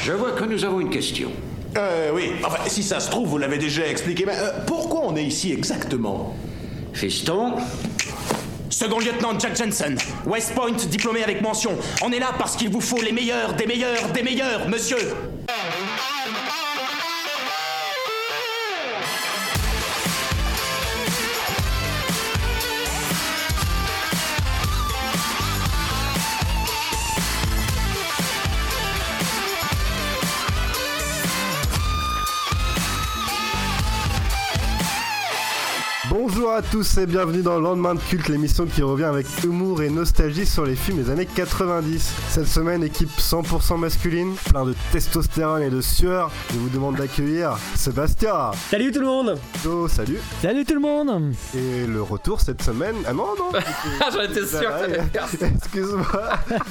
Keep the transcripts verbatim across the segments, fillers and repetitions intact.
Je vois que nous avons une question. Euh, oui, enfin, si ça se trouve, vous l'avez déjà expliqué, mais euh, pourquoi on est ici exactement? Fiston? Second lieutenant Jack Jensen, West Point, diplômé avec mention. On est là parce qu'il vous faut les meilleurs, des meilleurs, des meilleurs, monsieur. Bonjour à tous et bienvenue dans Lendemain de Culte, l'émission qui revient avec humour et nostalgie sur les films des années quatre-vingt-dix. Cette semaine, équipe cent pour cent masculine, plein de testostérone et de sueur. Je vous demande d'accueillir Sébastien. Salut tout le monde. Oh, salut. Salut tout le monde. Et le retour cette semaine... Ah non, non. J'en étais sûr que t'allais faire ça. Excuse-moi.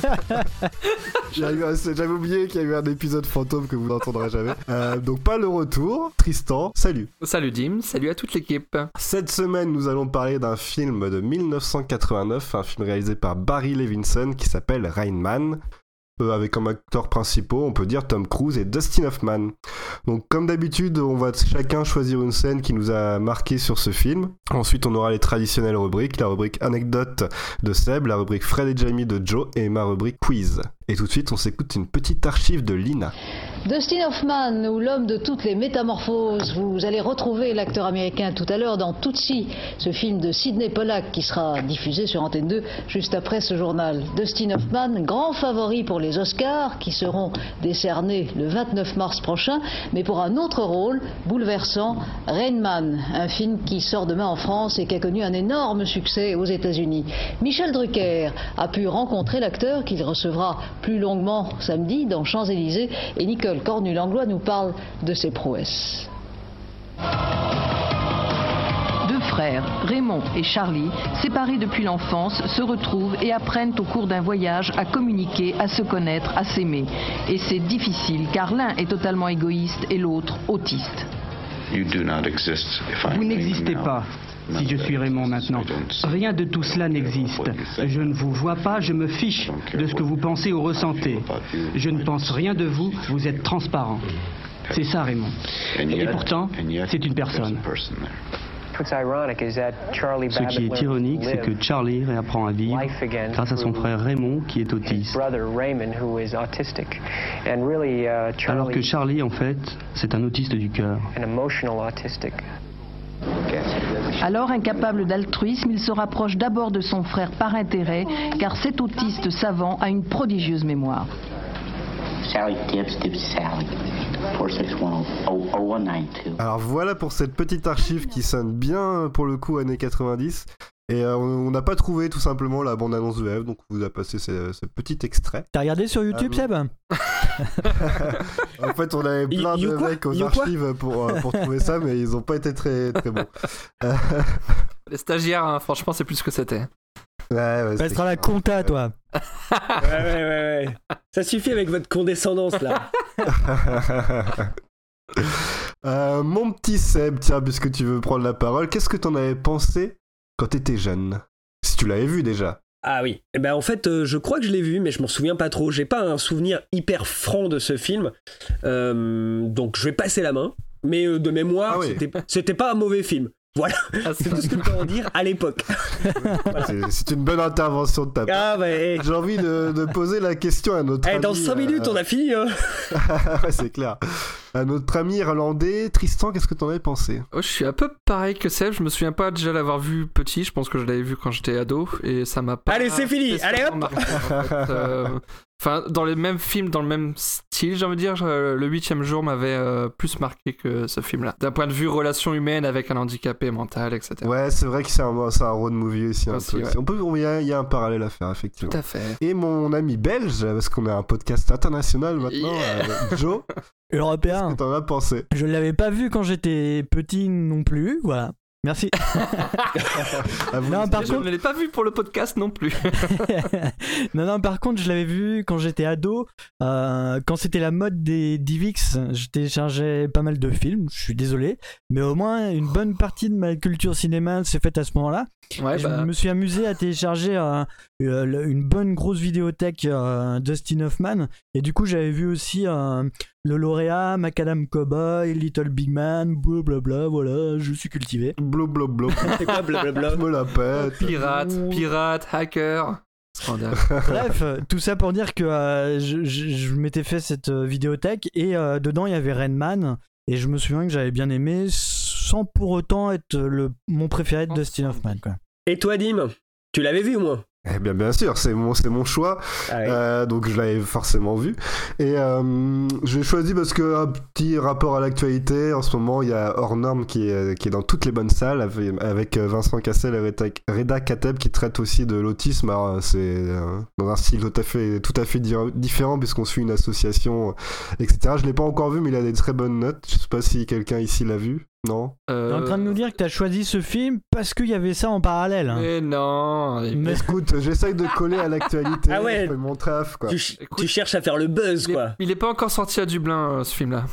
J'avais oublié qu'il y a eu un épisode fantôme que vous n'entendrez jamais. Euh, donc pas le retour. Tristan, salut. Salut Dim, salut à toute l'équipe. Cette semaine, nous allons parler d'un film de dix-neuf cent quatre-vingt-neuf, un film réalisé par Barry Levinson qui s'appelle Rain Man. Euh, avec comme acteurs principaux, on peut dire Tom Cruise et Dustin Hoffman. Donc comme d'habitude, on va chacun choisir une scène qui nous a marqué sur ce film. Ensuite, on aura les traditionnelles rubriques, la rubrique anecdote de Seb, la rubrique Fred et Jamie de Joe et ma rubrique quiz. Et tout de suite, on s'écoute une petite archive de Lina. Dustin Hoffman, ou l'homme de toutes les métamorphoses, vous allez retrouver l'acteur américain tout à l'heure dans Tootsie, ce film de Sidney Pollack qui sera diffusé sur Antenne deux juste après ce journal. Dustin Hoffman, grand favori pour les Oscars qui seront décernés le vingt-neuf mars prochain, mais pour un autre rôle bouleversant, Rain Man, un film qui sort demain en France et qui a connu un énorme succès aux États-Unis. Michel Drucker a pu rencontrer l'acteur qu'il recevra plus longuement samedi dans Champs-Élysées et Nicole Cornu-Langlois nous parle de ses prouesses. Deux frères, Raymond et Charlie, séparés depuis l'enfance, se retrouvent et apprennent au cours d'un voyage à communiquer, à se connaître, à s'aimer. Et c'est difficile car l'un est totalement égoïste et l'autre autiste. Vous n'existez pas. Si je suis Raymond maintenant, rien de tout cela n'existe. Je ne vous vois pas, je me fiche de ce que vous pensez ou ressentez. Je ne pense rien de vous, vous êtes transparent. C'est ça Raymond. Et pourtant, c'est une personne. Ce qui est ironique, c'est que Charlie réapprend à vivre grâce à son frère Raymond qui est autiste. Alors que Charlie, en fait, c'est un autiste du cœur. Alors, incapable d'altruisme, il se rapproche d'abord de son frère par intérêt, car cet autiste savant a une prodigieuse mémoire. Alors voilà pour cette petite archive qui sonne bien pour le coup années quatre-vingt-dix. Et euh, on n'a pas trouvé tout simplement la bande-annonce de F, donc on vous a passé ce, ce petit extrait. T'as regardé sur YouTube, euh, Seb? En fait, on avait plein you, de you mecs aux you archives pour, euh, pour trouver ça, mais ils n'ont pas été très, très bons. Les stagiaires, hein, franchement, c'est plus ce que c'était. Ouais, ouais, ça sera la compta, toi. ouais, ouais, ouais, ouais. Ça suffit avec votre condescendance, là. euh, mon petit Seb, tiens, puisque tu veux prendre la parole, qu'est-ce que t'en avais pensé quand t'étais jeune? Si tu l'avais vu déjà. Ah oui, eh ben en fait euh, je crois que je l'ai vu mais je m'en souviens pas trop, j'ai pas un souvenir hyper franc de ce film, euh, donc je vais passer la main, mais euh, de mémoire ah oui. c'était, c'était pas un mauvais film. Voilà, ah, c'est tout ce que je peux en dire à l'époque. Voilà. c'est, c'est une bonne intervention de ta part. Ah, bah, hey. J'ai envie de, de poser la question à notre hey, ami... Dans cinq minutes, euh... on a fini, hein. Ouais, c'est clair. À notre ami irlandais, Tristan, qu'est-ce que t'en avais pensé? Oh, je suis un peu pareil que Seb, je me souviens pas déjà l'avoir vu petit, je pense que je l'avais vu quand j'étais ado, et ça m'a pas... Allez, c'est fini, allez hop marqué, en fait, euh... Enfin, dans les mêmes films, dans le même style, j'ai envie de dire, le huitième jour m'avait euh, plus marqué que ce film-là. D'un point de vue relation humaine avec un handicapé mental, et cetera. Ouais, c'est vrai que c'est un, c'est un road movie aussi. Un aussi, peu. Ouais. On peut, il y a, y a un parallèle à faire, effectivement. Tout à fait. Et mon ami belge, parce qu'on a un podcast international maintenant, yeah. euh, Joe. Européen. Qu'est-ce que t'en as pensé? Je l'avais pas vu quand j'étais petit non plus, voilà. Merci. ah, non, par contre, je ne l'ai pas vu pour le podcast non plus. non, non, par contre, je l'avais vu quand j'étais ado. Euh, quand c'était la mode des D V X, je téléchargeais pas mal de films. Je suis désolé, mais au moins une bonne partie de ma culture cinéma s'est faite à ce moment-là. Ouais, je bah... me suis amusé à télécharger euh, euh, une bonne grosse vidéothèque euh, Dustin Hoffman, et du coup j'avais vu aussi euh, le lauréat, Macadam Cowboy, Little Big Man, blablabla, voilà, je suis cultivé. Blablabla. C'est quoi blablabla? Je me la pète. Pirate, pirate, hacker. Scandale. Bref, tout ça pour dire que euh, je, je, je m'étais fait cette euh, vidéothèque, et euh, dedans il y avait Rain Man, et je me souviens que j'avais bien aimé sans pour autant être le, mon préféré de Dustin Hoffman, quoi. Et toi, Dim, tu l'avais vu, moi? Eh bien, bien sûr, c'est mon, c'est mon choix, ah ouais. euh, donc je l'avais forcément vu. Et euh, je l'ai choisi parce que un petit rapport à l'actualité, en ce moment, il y a Hors Normes qui est, qui est dans toutes les bonnes salles, avec, avec Vincent Cassel et Reda, Reda Kateb qui traitent aussi de l'autisme. Alors, c'est euh, dans un style tout à fait, tout à fait di- différent, puisqu'on suit une association, et cetera. Je ne l'ai pas encore vu, mais il a des très bonnes notes. Je ne sais pas si quelqu'un ici l'a vu. Non. Euh... T'es en train de nous dire que t'as choisi ce film parce qu'il y avait ça en parallèle. Hein. Mais non. Mais écoute, j'essaye de coller à l'actualité. Ah ouais. Je fais mon taf, quoi. Tu, ch- écoute, tu cherches à faire le buzz, il quoi. Est, il est pas encore sorti à Dublin, euh, ce film-là.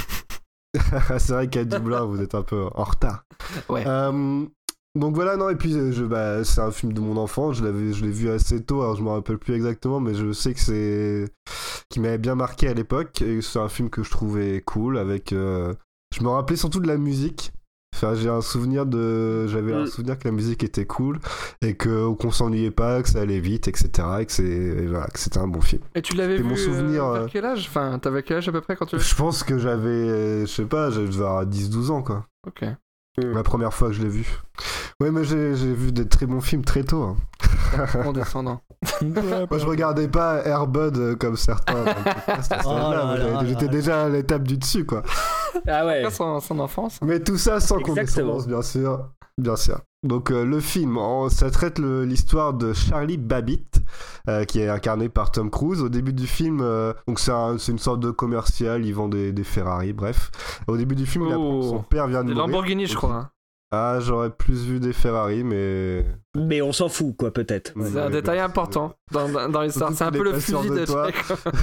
C'est vrai qu'à Dublin, vous êtes un peu en retard. Ouais. Euh, donc voilà, non, et puis je, bah, c'est un film de mon enfance. Je l'avais, je l'ai vu assez tôt. Alors je me rappelle plus exactement, mais je sais que c'est qui m'avait bien marqué à l'époque. Et c'est un film que je trouvais cool. Avec, euh... je me rappelais surtout de la musique. Enfin, j'ai un souvenir de, j'avais mmh. un souvenir que la musique était cool et que qu'on s'ennuyait pas, que ça allait vite, et cetera. Et que c'est, et voilà, que c'était un bon film. Et tu l'avais et vu mon souvenir, euh, vers quel âge? Enfin, t'avais quel âge à peu près quand tu l'as vu? Je pense que j'avais, je sais pas, j'avais vers dix douze ans, quoi. Ok. La première fois que je l'ai vu. Ouais, mais j'ai, j'ai vu des très bons films très tôt. Hein. Mon descendant. Moi, je regardais pas Air Bud comme certains. Oh là là, j'étais là, déjà à l'étape du dessus, quoi. Ah ouais. Son, son enfance. Mais tout ça sans Exactement. condescendance, bien sûr. Bien sûr. Donc euh, le film, en, ça traite le, l'histoire de Charlie Babbitt, euh, qui est incarné par Tom Cruise. Au début du film, euh, donc c'est, un, c'est une sorte de commercial, il vend des, des Ferrari, bref. Au début du film, oh, il apprend que son père vient de des mourir. Des Lamborghini, je crois. Hein. Ah, j'aurais plus vu des Ferrari, mais... Mais on s'en fout, quoi, peut-être. C'est ouais, un détail pas... important dans, dans, dans l'histoire. C'est un peu le fusil de toi.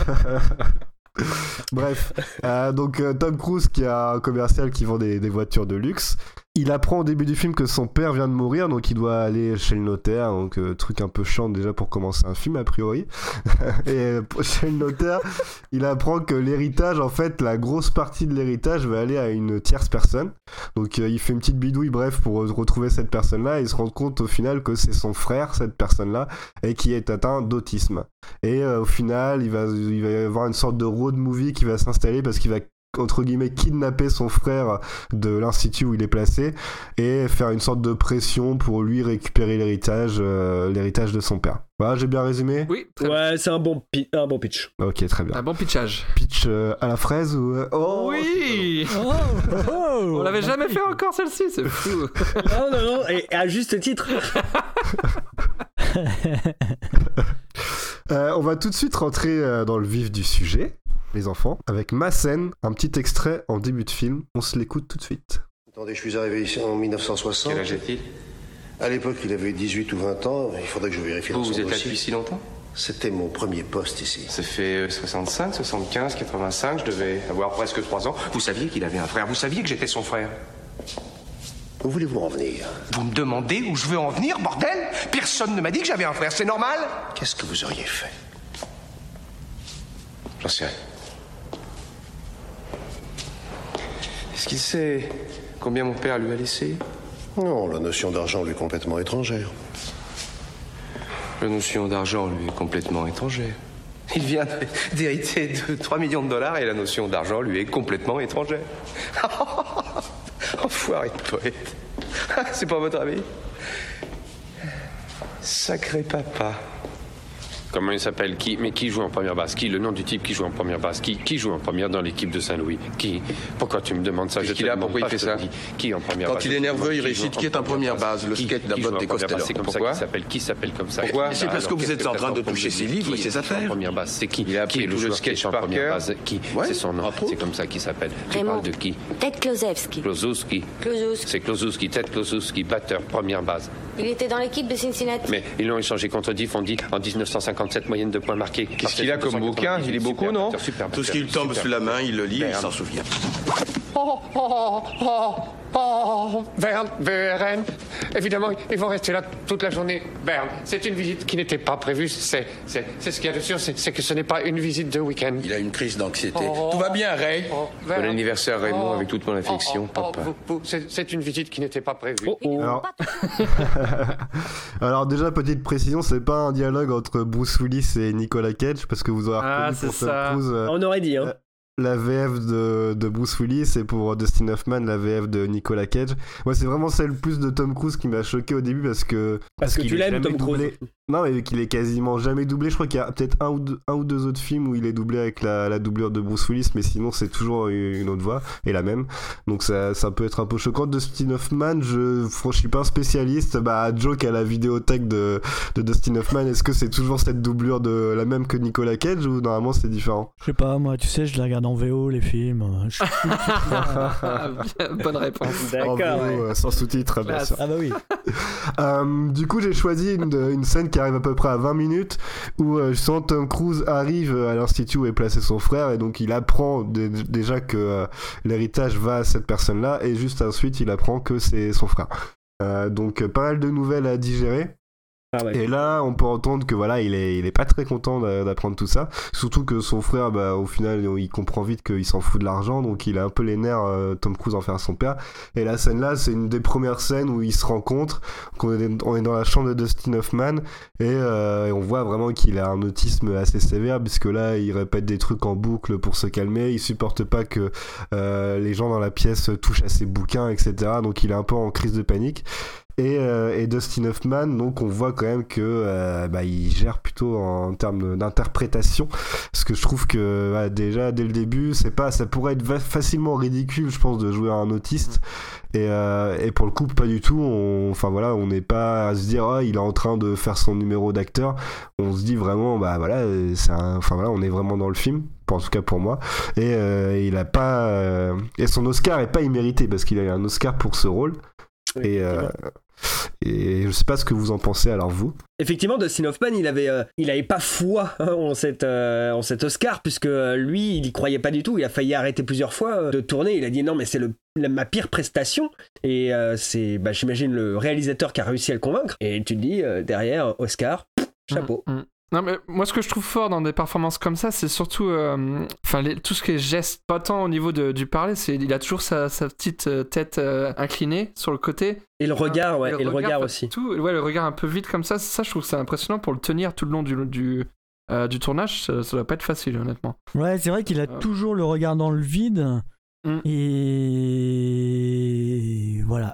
Bref, euh, donc euh, Tom Cruise qui a un commercial qui vend des, des voitures de luxe. Il apprend au début du film que son père vient de mourir, donc il doit aller chez le notaire, donc euh, truc un peu chiant déjà pour commencer un film a priori. Et euh, chez le notaire, il apprend que l'héritage, en fait, la grosse partie de l'héritage va aller à une tierce personne. Donc euh, il fait une petite bidouille, bref, pour retrouver cette personne-là, et il se rend compte au final que c'est son frère, cette personne-là, et qui est atteint d'autisme. Et euh, au final, il va, il va y avoir une sorte de road movie qui va s'installer parce qu'il va entre guillemets kidnapper son frère de l'institut où il est placé et faire une sorte de pression pour lui récupérer l'héritage euh, l'héritage de son père. Voilà, j'ai bien résumé? Oui, très ouais, bien. C'est un bon, pi- un bon pitch. Ok, très bien. Un bon pitchage. Pitch euh, à la fraise ou... Oh, oui oh, oh, on l'avait jamais fait encore celle-ci, c'est fou. Non, non, non, et à juste titre. euh, on va tout de suite rentrer euh, dans le vif du sujet, les enfants, avec ma scène, un petit extrait en début de film. On se l'écoute tout de suite. Attendez, je suis arrivé ici en dix-neuf cent soixante. Quel âge a-t-il? À l'époque, il avait dix-huit ou vingt ans. Il faudrait que je vérifie dans son dossier. Vous êtes là depuis si longtemps? C'était mon premier poste ici. Ça fait soixante-cinq, soixante-quinze, quatre-vingt-cinq, je devais avoir presque trois ans. Vous saviez qu'il avait un frère, vous saviez que j'étais son frère. Où voulez-vous en venir? Vous me demandez où je veux en venir, bordel? Personne ne m'a dit que j'avais un frère, c'est normal? Qu'est-ce que vous auriez fait? J'en sais rien. Est-ce qu'il sait combien mon père lui a laissé? Non, la notion d'argent lui est complètement étrangère. La notion d'argent lui est complètement étrangère. Il vient d'hériter de trois millions de dollars et la notion d'argent lui est complètement étrangère. Enfoiré de poète. C'est pas votre avis? Sacré papa. Comment il s'appelle? Qui? Mais qui joue en première base? Qui? Le nom du type qui joue en première base? Qui? Qui joue en première dans l'équipe de Saint-Louis? Qui? Pourquoi tu me demandes ça? Qu'est-ce qu'il a? Pourquoi il fait ça? Qui en première base? base? Quand il est nerveux, il récite qui est en première base. Le skate de la botte des Costello. C'est comme ça qu'il s'appelle. Qui s'appelle comme ça? Pourquoi? C'est parce que vous êtes en train de toucher ses livres et ses affaires. En première base, c'est qui? Il a appris tout le sketch par cœur. Qui? C'est son nom. C'est comme ça qu'il s'appelle. Tu parles de qui? Ted Klosewski. Klosowski. Klosowski. C'est Klosowski. Ted Klosowski, batteur, première base. Il était dans l'équipe de Cincinnati. Mais ils l'ont échangé contre Diff, on dit en dix-neuf cent cinquante-sept, moyenne de points marqués. Qu'est-ce qu'il a comme bouquin? Il est beaucoup, non? Tout ce qu'il tombe sous la main, il le lit et il s'en souvient. Oh, oh, oh, oh, Oh, Berne, Berne. Évidemment, ils vont rester là toute la journée. Berne, c'est une visite qui n'était pas prévue. C'est, c'est, c'est ce qu'il y a de sûr, c'est, c'est que ce n'est pas une visite de week-end. Il a une crise d'anxiété. Oh, Tout va bien, Ray. Oh, Bon anniversaire, Raymond, avec toute mon affection, oh, oh, papa. Oh, vous, vous, c'est, c'est une visite qui n'était pas prévue. Oh, oh. Alors... Alors déjà, petite précision, c'est pas un dialogue entre Bruce Willis et Nicolas Cage, parce que vous aurez Ah, reconnu c'est pour Tom ça. Cruise, euh, On aurait dit, hein. la V F de, de Bruce Willis, et pour Dustin Hoffman la V F de Nicolas Cage. Moi, c'est vraiment celle plus de Tom Cruise qui m'a choqué au début parce que Parce que qu'il tu est l'aimes, jamais Tom Cruise. doublé. Non, mais qu'il est quasiment jamais doublé. Je crois qu'il y a peut-être un ou deux, un ou deux autres films où il est doublé avec la, la doublure de Bruce Willis, mais sinon c'est toujours une autre voix et la même. Donc ça, ça peut être un peu choquant. Dustin Hoffman, je, franchement, je suis pas un spécialiste. Bah, Joe qui a la vidéothèque de, de Dustin Hoffman, est-ce que c'est toujours cette doublure de la même que Nicolas Cage ou normalement c'est différent? Je sais pas, moi, tu sais, je les regarde en V O, les films. Je... Bonne réponse. D'accord. En V O, Ouais. euh, sans sous-titres, bien sûr. Ah bah oui. Euh, du coup, j'ai choisi une, une scène qui arrive à peu près à vingt minutes où euh, justement Tom Cruise arrive à l'institut où est placé son frère et donc il apprend d- déjà que euh, l'héritage va à cette personne-là et juste ensuite il apprend que c'est son frère. Euh, donc euh, pas mal de nouvelles à digérer. Ah ouais. Et là, on peut entendre que voilà, il est, il est pas très content d'a- d'apprendre tout ça. Surtout que son frère, bah, au final, il comprend vite qu'il s'en fout de l'argent, donc il a un peu les nerfs, euh, Tom Cruise, en faire à son père. Et la scène là, c'est une des premières scènes où ils se rencontrent. On est, on est dans la chambre de Dustin Hoffman et, euh, et on voit vraiment qu'il a un autisme assez sévère, puisque là, il répète des trucs en boucle pour se calmer. Il supporte pas que euh, les gens dans la pièce touchent à ses bouquins, et cetera. Donc il est un peu en crise de panique. Et, euh, et Dustin Hoffman, donc on voit quand même que euh, bah, il gère plutôt en termes d'interprétation, parce que je trouve que bah, déjà dès le début, c'est pas, ça pourrait être va- facilement ridicule, je pense, de jouer à un autiste. Et, euh, et pour le coup, pas du tout. On, enfin voilà, on n'est pas à se dire oh, il est en train de faire son numéro d'acteur. On se dit vraiment bah voilà, c'est un, enfin voilà, on est vraiment dans le film. En tout cas pour moi. Et euh, il a pas, euh, et son Oscar est pas immérité parce qu'il a eu un Oscar pour ce rôle. Et, euh, et je sais pas ce que vous en pensez alors vous. Effectivement, Dustin Hoffman, il avait, euh, il avait pas foi hein, en, cette, euh, en cet Oscar, puisque euh, lui, il y croyait pas du tout. Il a failli arrêter plusieurs fois euh, de tourner. Il a dit non, mais c'est le, la, ma pire prestation. Et euh, c'est, bah, j'imagine, le réalisateur qui a réussi à le convaincre. Et tu te dis, euh, derrière, Oscar, chapeau. Mmh, mmh. Non mais moi ce que je trouve fort dans des performances comme ça c'est surtout euh, enfin les, tout ce qui est geste, pas tant au niveau de, du parler, c'est il a toujours sa, sa petite euh, tête euh, inclinée sur le côté et le regard ouais, et le, et le regard, regard aussi tout, ouais, le regard un peu vide comme ça, ça je trouve que c'est impressionnant pour le tenir tout le long du, du, euh, du tournage. Ça, ça doit pas être facile honnêtement. Ouais, c'est vrai qu'il a euh... toujours le regard dans le vide. Mm. Et voilà.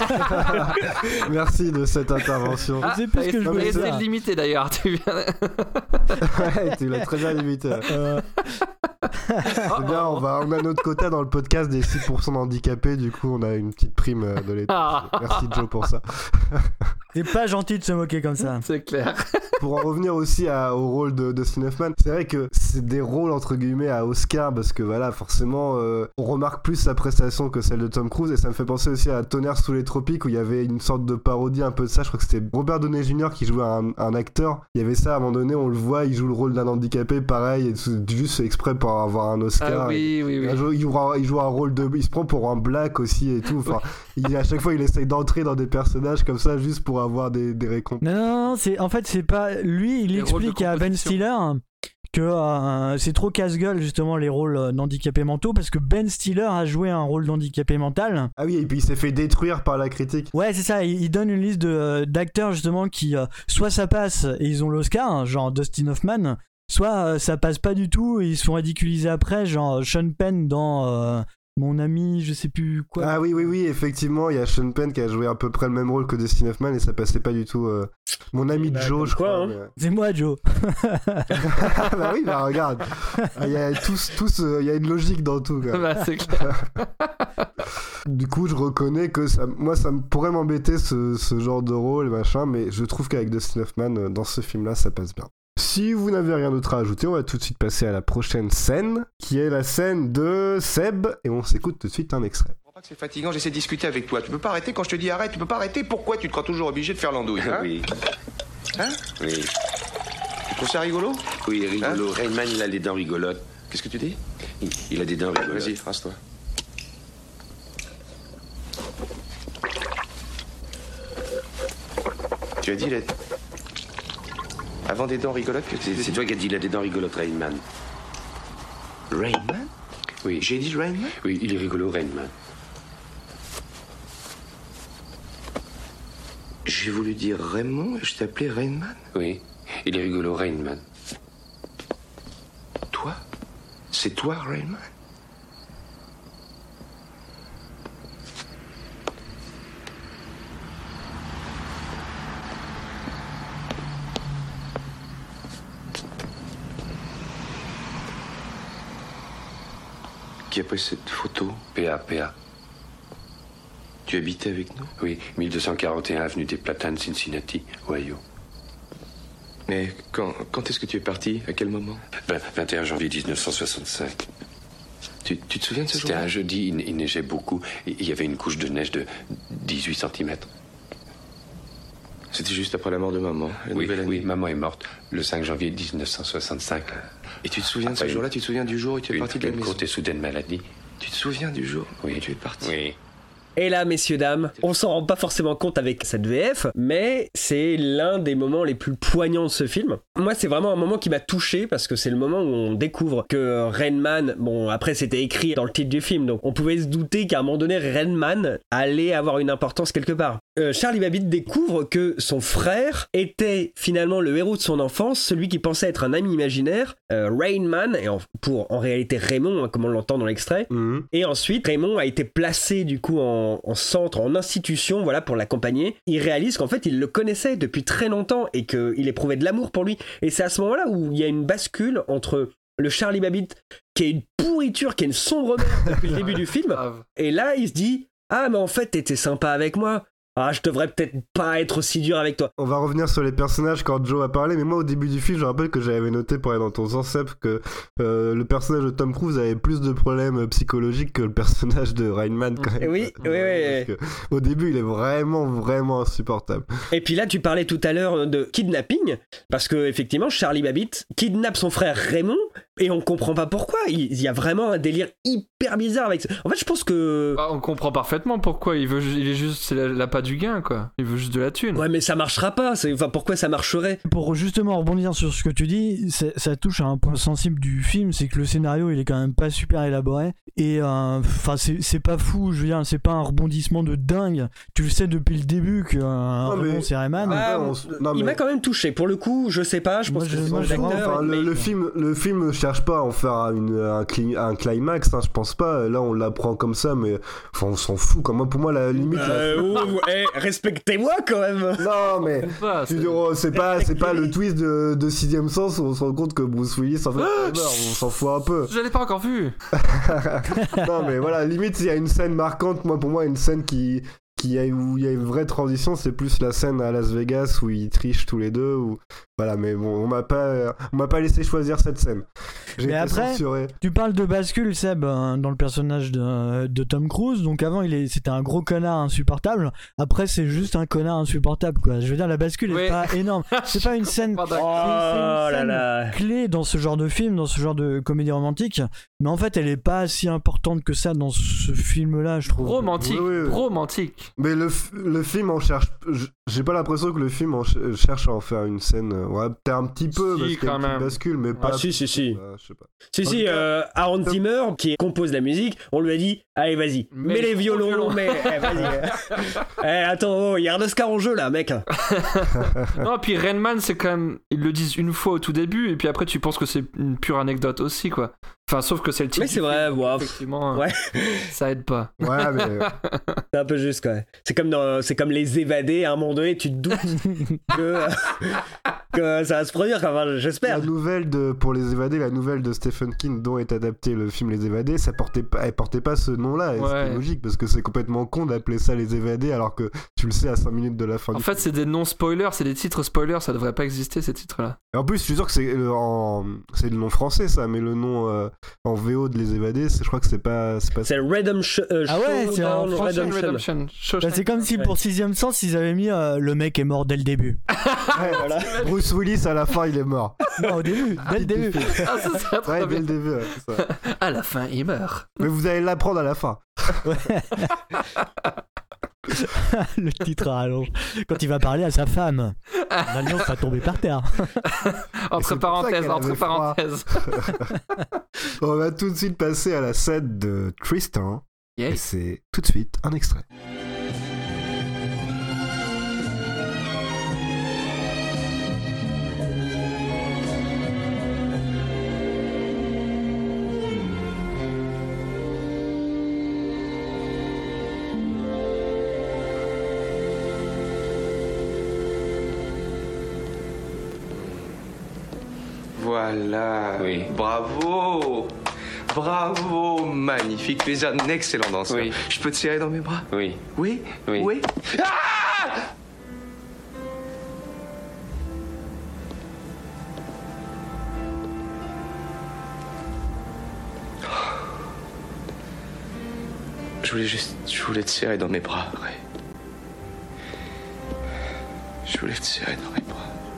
Merci de cette intervention. Ah, je sais plus ce que je voulais dire. C'est limité d'ailleurs. Tu viens... ouais, tu l'as très bien limité. Euh... c'est bien, on, va, on a notre quota dans le podcast des six pour cent d'handicapés, du coup on a une petite prime de l'État. Merci Joe pour ça. C'est pas gentil de se moquer comme ça. C'est clair. Pour en revenir aussi à, au rôle de Dustin Hoffman, c'est vrai que c'est des rôles entre guillemets à Oscar parce que voilà, forcément, euh, on remarque plus sa prestation que celle de Tom Cruise et ça me fait penser aussi à Tonnerre sous les tropiques où il y avait une sorte de parodie un peu de ça. Je crois que c'était Robert Downey junior qui jouait un, un acteur. Il y avait ça à un moment donné, on le voit, il joue le rôle d'un handicapé, pareil, et juste exprès pour avoir un Oscar. Ah oui, oui, oui. Il joue, il, joue, il joue un rôle de, il se prend pour un black aussi et tout. Enfin, il, à chaque fois, il essaye d'entrer dans des personnages comme ça juste pour avoir des, des récompenses. Non, non, non, c'est en fait c'est pas lui. Il les explique à Ben Stiller que euh, c'est trop casse-gueule justement les rôles euh, d'handicapés mentaux parce que Ben Stiller a joué un rôle d'handicapé mental. Ah oui, et puis il s'est fait détruire par la critique. Ouais, c'est ça, il, il donne une liste de, euh, d'acteurs justement qui euh, soit ça passe et ils ont l'Oscar, hein, genre Dustin Hoffman, soit euh, ça passe pas du tout et ils sont ridiculisés après, genre Sean Penn dans euh, Mon ami, je sais plus quoi. Ah oui, oui, oui, effectivement, il y a Sean Penn qui a joué à peu près le même rôle que Dustin Hoffman et ça passait pas du tout. Euh... Mon ami bah, Joe, je quoi, crois. Hein. Mais... C'est moi, Joe. Bah oui, bah regarde. Il y a tous, tous, il y a une logique dans tout. Quoi. Bah, c'est clair. Du coup, je reconnais que ça, moi, ça pourrait m'embêter ce, ce genre de rôle, machin, mais je trouve qu'avec Dustin Hoffman, dans ce film-là, ça passe bien. Si vous n'avez rien d'autre à ajouter, on va tout de suite passer à la prochaine scène, qui est la scène de Seb, et on s'écoute tout de suite un extrait. Je crois pas que c'est fatigant, j'essaie de discuter avec toi. Tu peux pas arrêter quand je te dis arrête, tu peux pas arrêter. Pourquoi tu te crois toujours obligé de faire l'andouille, hein? Oui. Hein? Oui. Tu trouves ça rigolo? Oui, rigolo. Hein? Rainman, il a les dents rigolotes. Qu'est-ce que tu dis? Il, il a des dents rigolotes. Vas-y, rase-toi. Tu as dit, il a... avant des dents rigolotes que C'est, c'est toi qui as dit, il a des dents rigolotes, Rainman. Rainman? Oui. J'ai dit Rainman? Oui, il est rigolo, Rainman. J'ai voulu dire Raymond et je t'ai appelé Rainman? Oui, il est rigolo, Rainman. Toi? C'est toi, Rainman? Qui a pris cette photo? P A, P A. Tu habitais avec nous? Oui, mille deux cent quarante et un avenue des Platanes, Cincinnati, Ohio. Mais quand, quand est-ce que tu es parti? À quel moment? vingt et un janvier dix-neuf cent soixante-cinq. Tu, tu te souviens de ce jour? C'était un jeudi, il, il neigeait beaucoup. Et il y avait une couche de neige de dix-huit centimètres. C'était juste après la mort de maman, la oui, nouvelle année. Oui, maman est morte le cinq janvier dix-neuf cent soixante-cinq. Et tu te souviens de ce jour-là? Tu te souviens du jour où tu es une, parti de la une maison? courte et soudaine maladie. Tu te souviens du jour oui. où tu es parti? Oui. Et là, messieurs, dames, on s'en rend pas forcément compte avec cette V F, mais c'est l'un des moments les plus poignants de ce film. Moi, c'est vraiment un moment qui m'a touché parce que c'est le moment où on découvre que Rainman, bon, après c'était écrit dans le titre du film, donc on pouvait se douter qu'à un moment donné, Rainman allait avoir une importance quelque part. Euh, Charlie Babbitt découvre que son frère était finalement le héros de son enfance, celui qui pensait être un ami imaginaire, euh, Rainman, et en, pour en réalité Raymond, hein, comme on l'entend dans l'extrait. Mmh. Et ensuite, Raymond a été placé du coup en En, en centre, en institution, voilà, pour l'accompagner. Il réalise qu'en fait, il le connaissait depuis très longtemps et qu'il éprouvait de l'amour pour lui. Et c'est à ce moment-là où il y a une bascule entre le Charlie Babbitt, qui est une pourriture, qui est une sombre merde depuis le début du film, et là, il se dit « Ah, mais en fait, t'étais sympa avec moi. Ah, je devrais peut-être pas être aussi dur avec toi. » On va revenir sur les personnages quand Joe a parlé, mais moi au début du film, je rappelle que j'avais noté pour aller dans ton sens, Seb, que euh, le personnage de Tom Cruise avait plus de problèmes psychologiques que le personnage de Rainman quand même. Oui, oui, oui. Au début, il est vraiment, vraiment insupportable. Et puis là, tu parlais tout à l'heure de kidnapping, parce que effectivement, Charlie Babbitt kidnappe son frère Raymond, et on comprend pas pourquoi. Il y a vraiment un délire hyper bizarre avec ça. En fait, je pense que... Bah, on comprend parfaitement pourquoi. Il veut, il est juste, c'est la, la pas du gain, quoi. Il veut juste de la thune. Ouais, mais ça marchera pas. C'est... Enfin, pourquoi ça marcherait? Pour justement rebondir sur ce que tu dis, ça touche à un point sensible du film, c'est que le scénario, il est quand même pas super élaboré. Et enfin, euh, c'est, c'est pas fou. Je veux dire, c'est pas un rebondissement de dingue. Tu le sais depuis le début que euh, Raymond, c'est Rayman. Ah, on... non, mais... Il m'a quand même touché. Pour le coup, je sais pas. Je pense moi, que c'est moi, son acteur. Enfin, le, le film, le film cherche pas à en faire une, un, cli- un climax. Hein, je pense pas. Là, on l'apprend comme ça, mais enfin, on s'en fout. Quoi. Moi, pour moi, la limite. Euh, la... oh, hey, respectez-moi quand même. Non, mais pas, c'est... c'est pas, c'est pas le twist de, de Sixième Sens où on se rend compte que Bruce Willis en fait ah, meurt. On s'en fout un peu. Je l'ai pas encore vu. Non, mais voilà, limite, il y a une scène marquante. Moi, pour moi, une scène qui. Qui a, où il y a une vraie transition, c'est plus la scène à Las Vegas où ils trichent tous les deux. Où... Voilà, mais bon, on m'a pas, on m'a pas laissé choisir cette scène. J'ai mais été après, censuré. Tu parles de bascule, Seb, hein, dans le personnage de, de Tom Cruise. Donc avant, il est, c'était un gros connard insupportable. Après, c'est juste un connard insupportable, quoi. Je veux dire, la bascule oui. est pas énorme. C'est pas une scène, oh c'est, c'est une scène là là. clé dans ce genre de film, dans ce genre de comédie romantique. Mais en fait, elle est pas si importante que ça dans ce film-là, je trouve. Romantique, oui, oui. romantique. Mais le, le film en cherche. J'ai pas l'impression que le film en cherche à en faire une scène. Ouais, peut-être un petit peu si, parce qu'il y a une petite bascule, mais pas. Ah, si, si, si. Euh, je sais pas. Si, si, euh, Aaron Zimmer, qui compose la musique, on lui a dit allez, vas-y, mets, mets les violons, violons. mais eh, vas-y. eh, attends, il y a un Oscar en jeu là, mec. Non, puis Rainman, c'est quand même. Ils le disent une fois au tout début, et puis après, tu penses que c'est une pure anecdote aussi, quoi. Enfin, sauf que c'est le titre. Mais c'est vrai, film, wow. Effectivement, ouais. Ça aide pas. Ouais, mais. C'est un peu juste, quoi. C'est comme, dans, c'est comme les évadés, à un moment donné, tu te doutes que, que ça va se produire, enfin, j'espère. La nouvelle de, pour les évadés, la nouvelle de Stephen King dont est adapté le film Les Évadés, ça portait pas, elle portait pas ce nom-là. Et ouais. C'était logique, parce que c'est complètement con d'appeler ça Les Évadés, alors que tu le sais à cinq minutes de la fin. En du fait, film. c'est des noms-spoilers, c'est des titres spoilers, ça devrait pas exister, ces titres-là. Et en plus, je suis sûr que c'est, euh, en... c'est le nom français, ça, mais le nom euh, en V O de Les Évadés, c'est, je crois que c'est pas. C'est, pas... c'est Redemption. Euh, ah ouais, c'est en Redemption. Redemption. Bah, c'est comme si pour Sixième Sens, ils avaient mis euh, le mec est mort dès le début. Ouais, voilà. Bruce Willis, à la fin, il est mort. Non, au début, dès le début. Ah, ça serait très ouais, bien. Dès le début, ouais, c'est ça. À la fin, il meurt. Mais vous allez l'apprendre à la fin. Le titre à rallonge. Quand il va parler à sa femme, l'alliance va tomber par terre. Entre parenthèses, entre parenthèses. On va tout de suite passer à la scène de Tristan. Yes. Et c'est tout de suite un extrait. Voilà. Oui. Bravo. Bravo. Magnifique. Tu es un excellent danseur. Oui. Je peux te serrer dans mes bras? Oui. Oui? Oui. Oui. Ah! Je voulais juste... Je voulais te serrer dans mes bras, Ray. Je voulais te serrer dans mes bras.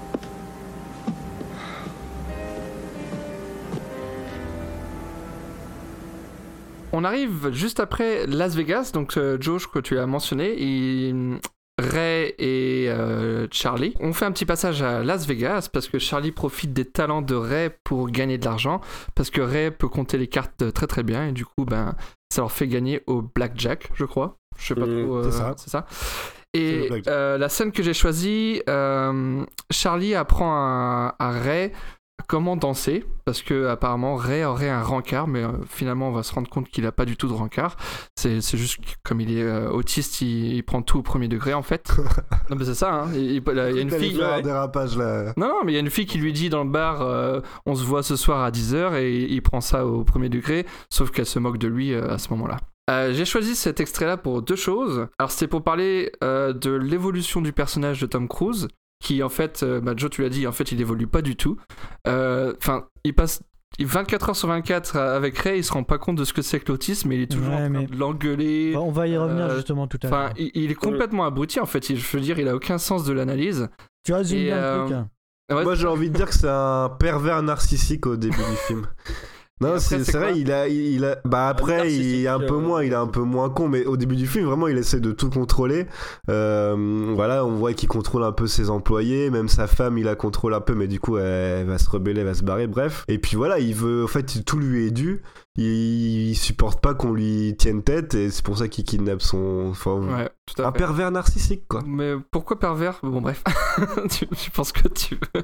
On arrive juste après Las Vegas, donc euh, Joe, que tu as mentionné, et Ray et euh, Charlie. On fait un petit passage à Las Vegas parce que Charlie profite des talents de Ray pour gagner de l'argent, parce que Ray peut compter les cartes très très bien et du coup, ben, ça leur fait gagner au blackjack, je crois. Je sais pas mmh, trop. Euh, c'est ça. C'est ça. Et euh, la scène que j'ai choisie, euh, Charlie apprend à, à Ray comment danser, parce que apparemment Ray aurait un rencard, mais euh, finalement on va se rendre compte qu'il a pas du tout de rencard. C'est, c'est juste comme il est euh, autiste, il, il prend tout au premier degré en fait. Non mais c'est ça, hein. il, il, il y a une fille. Ouais. Un dérapage là. Non non, mais il y a une fille qui lui dit dans le bar, euh, on se voit ce soir à dix heures et il prend ça au premier degré, sauf qu'elle se moque de lui euh, à ce moment-là. Euh, j'ai choisi cet extrait-là pour deux choses. Alors c'était pour parler euh, de l'évolution du personnage de Tom Cruise, qui en fait, euh, bah Joe tu l'as dit, en fait il évolue pas du tout. Enfin, euh, il passe vingt-quatre heures sur vingt-quatre avec Ray, il se rend pas compte de ce que c'est que l'autisme, mais il est toujours ouais, en train de l'engueuler. On va y revenir euh, justement tout à l'heure. Enfin, il, il est complètement abruti en fait, je veux dire, il a aucun sens de l'analyse. Tu résumes bien euh, le truc. Ouais, moi j'ai envie de dire que c'est un pervers narcissique au début du film. Non, après, c'est, c'est, c'est vrai, il a, il a, bah après, il est un peu moins, il est un peu moins con, mais au début du film, vraiment, il essaie de tout contrôler. Euh, voilà, on voit qu'il contrôle un peu ses employés, même sa femme, il la contrôle un peu, mais du coup, elle, elle va se rebeller, elle va se barrer, bref. Et puis voilà, il veut, en fait, tout lui est dû. Il, il supporte pas qu'on lui tienne tête, et c'est pour ça qu'il kidnappe son, enfin, ouais, tout à un fait. pervers narcissique, quoi. Mais pourquoi pervers ? Bon, bref, tu, tu penses que tu veux.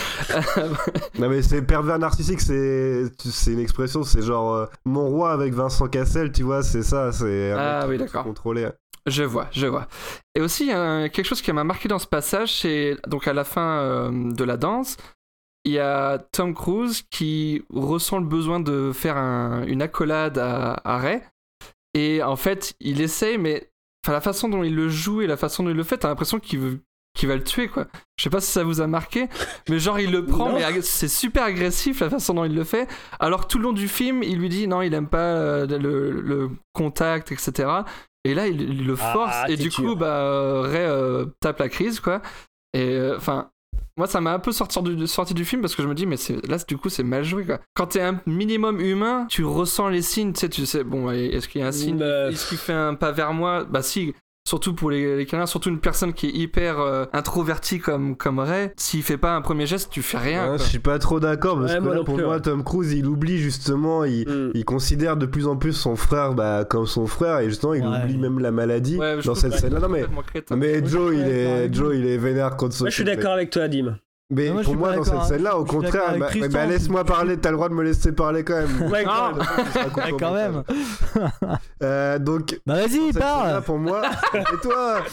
Non mais c'est pervers narcissique, c'est c'est une expression, c'est genre euh, mon roi avec Vincent Cassel, tu vois, c'est ça, c'est ah oui d'accord. Contrôlé. Je vois, je vois. Et aussi euh, quelque chose qui m'a marqué dans ce passage, c'est donc à la fin euh, de la danse, il y a Tom Cruise qui ressent le besoin de faire un, une accolade à, à Ray, et en fait il essaye, mais enfin la façon dont il le joue et la façon dont il le fait, t'as l'impression qu'il veut qui va le tuer quoi. Je sais pas si ça vous a marqué, mais genre il le prend, non. mais ag- c'est super agressif la façon dont il le fait, alors tout le long du film il lui dit non il aime pas euh, le, le contact etc, et là il, il le force ah, et du coup sûr. bah Ray euh, tape la crise quoi, et enfin euh, moi ça m'a un peu sorti du, sorti du film parce que je me dis mais c'est, là du coup c'est mal joué quoi. Quand t'es un minimum humain tu ressens les signes, tu sais, tu sais bon est-ce qu'il y a un signe, bah... est-ce qu'il fait un pas vers moi, bah si. Surtout pour les, les câlins, surtout une personne qui est hyper euh, introvertie comme, comme Ray, s'il fait pas un premier geste, tu fais rien. Ouais, je suis pas trop d'accord parce ouais, que là, pour plus, moi, ouais. Tom Cruise, il oublie justement, il, mm. il considère de plus en plus son frère bah, comme son frère et justement, il ouais. oublie même la maladie ouais, dans cette scène-là. Non mais, mais Joe, il est, Joe, il est vénère contre son. Moi, je suis d'accord avec toi, Dim. Mais moi, pour moi, dans cette scène-là, au contraire, bah, bah, laisse-moi parler, t'as le droit de me laisser parler quand même. Ouais, ouais, quand même. euh, donc, bah vas-y, parle. Pour moi, et toi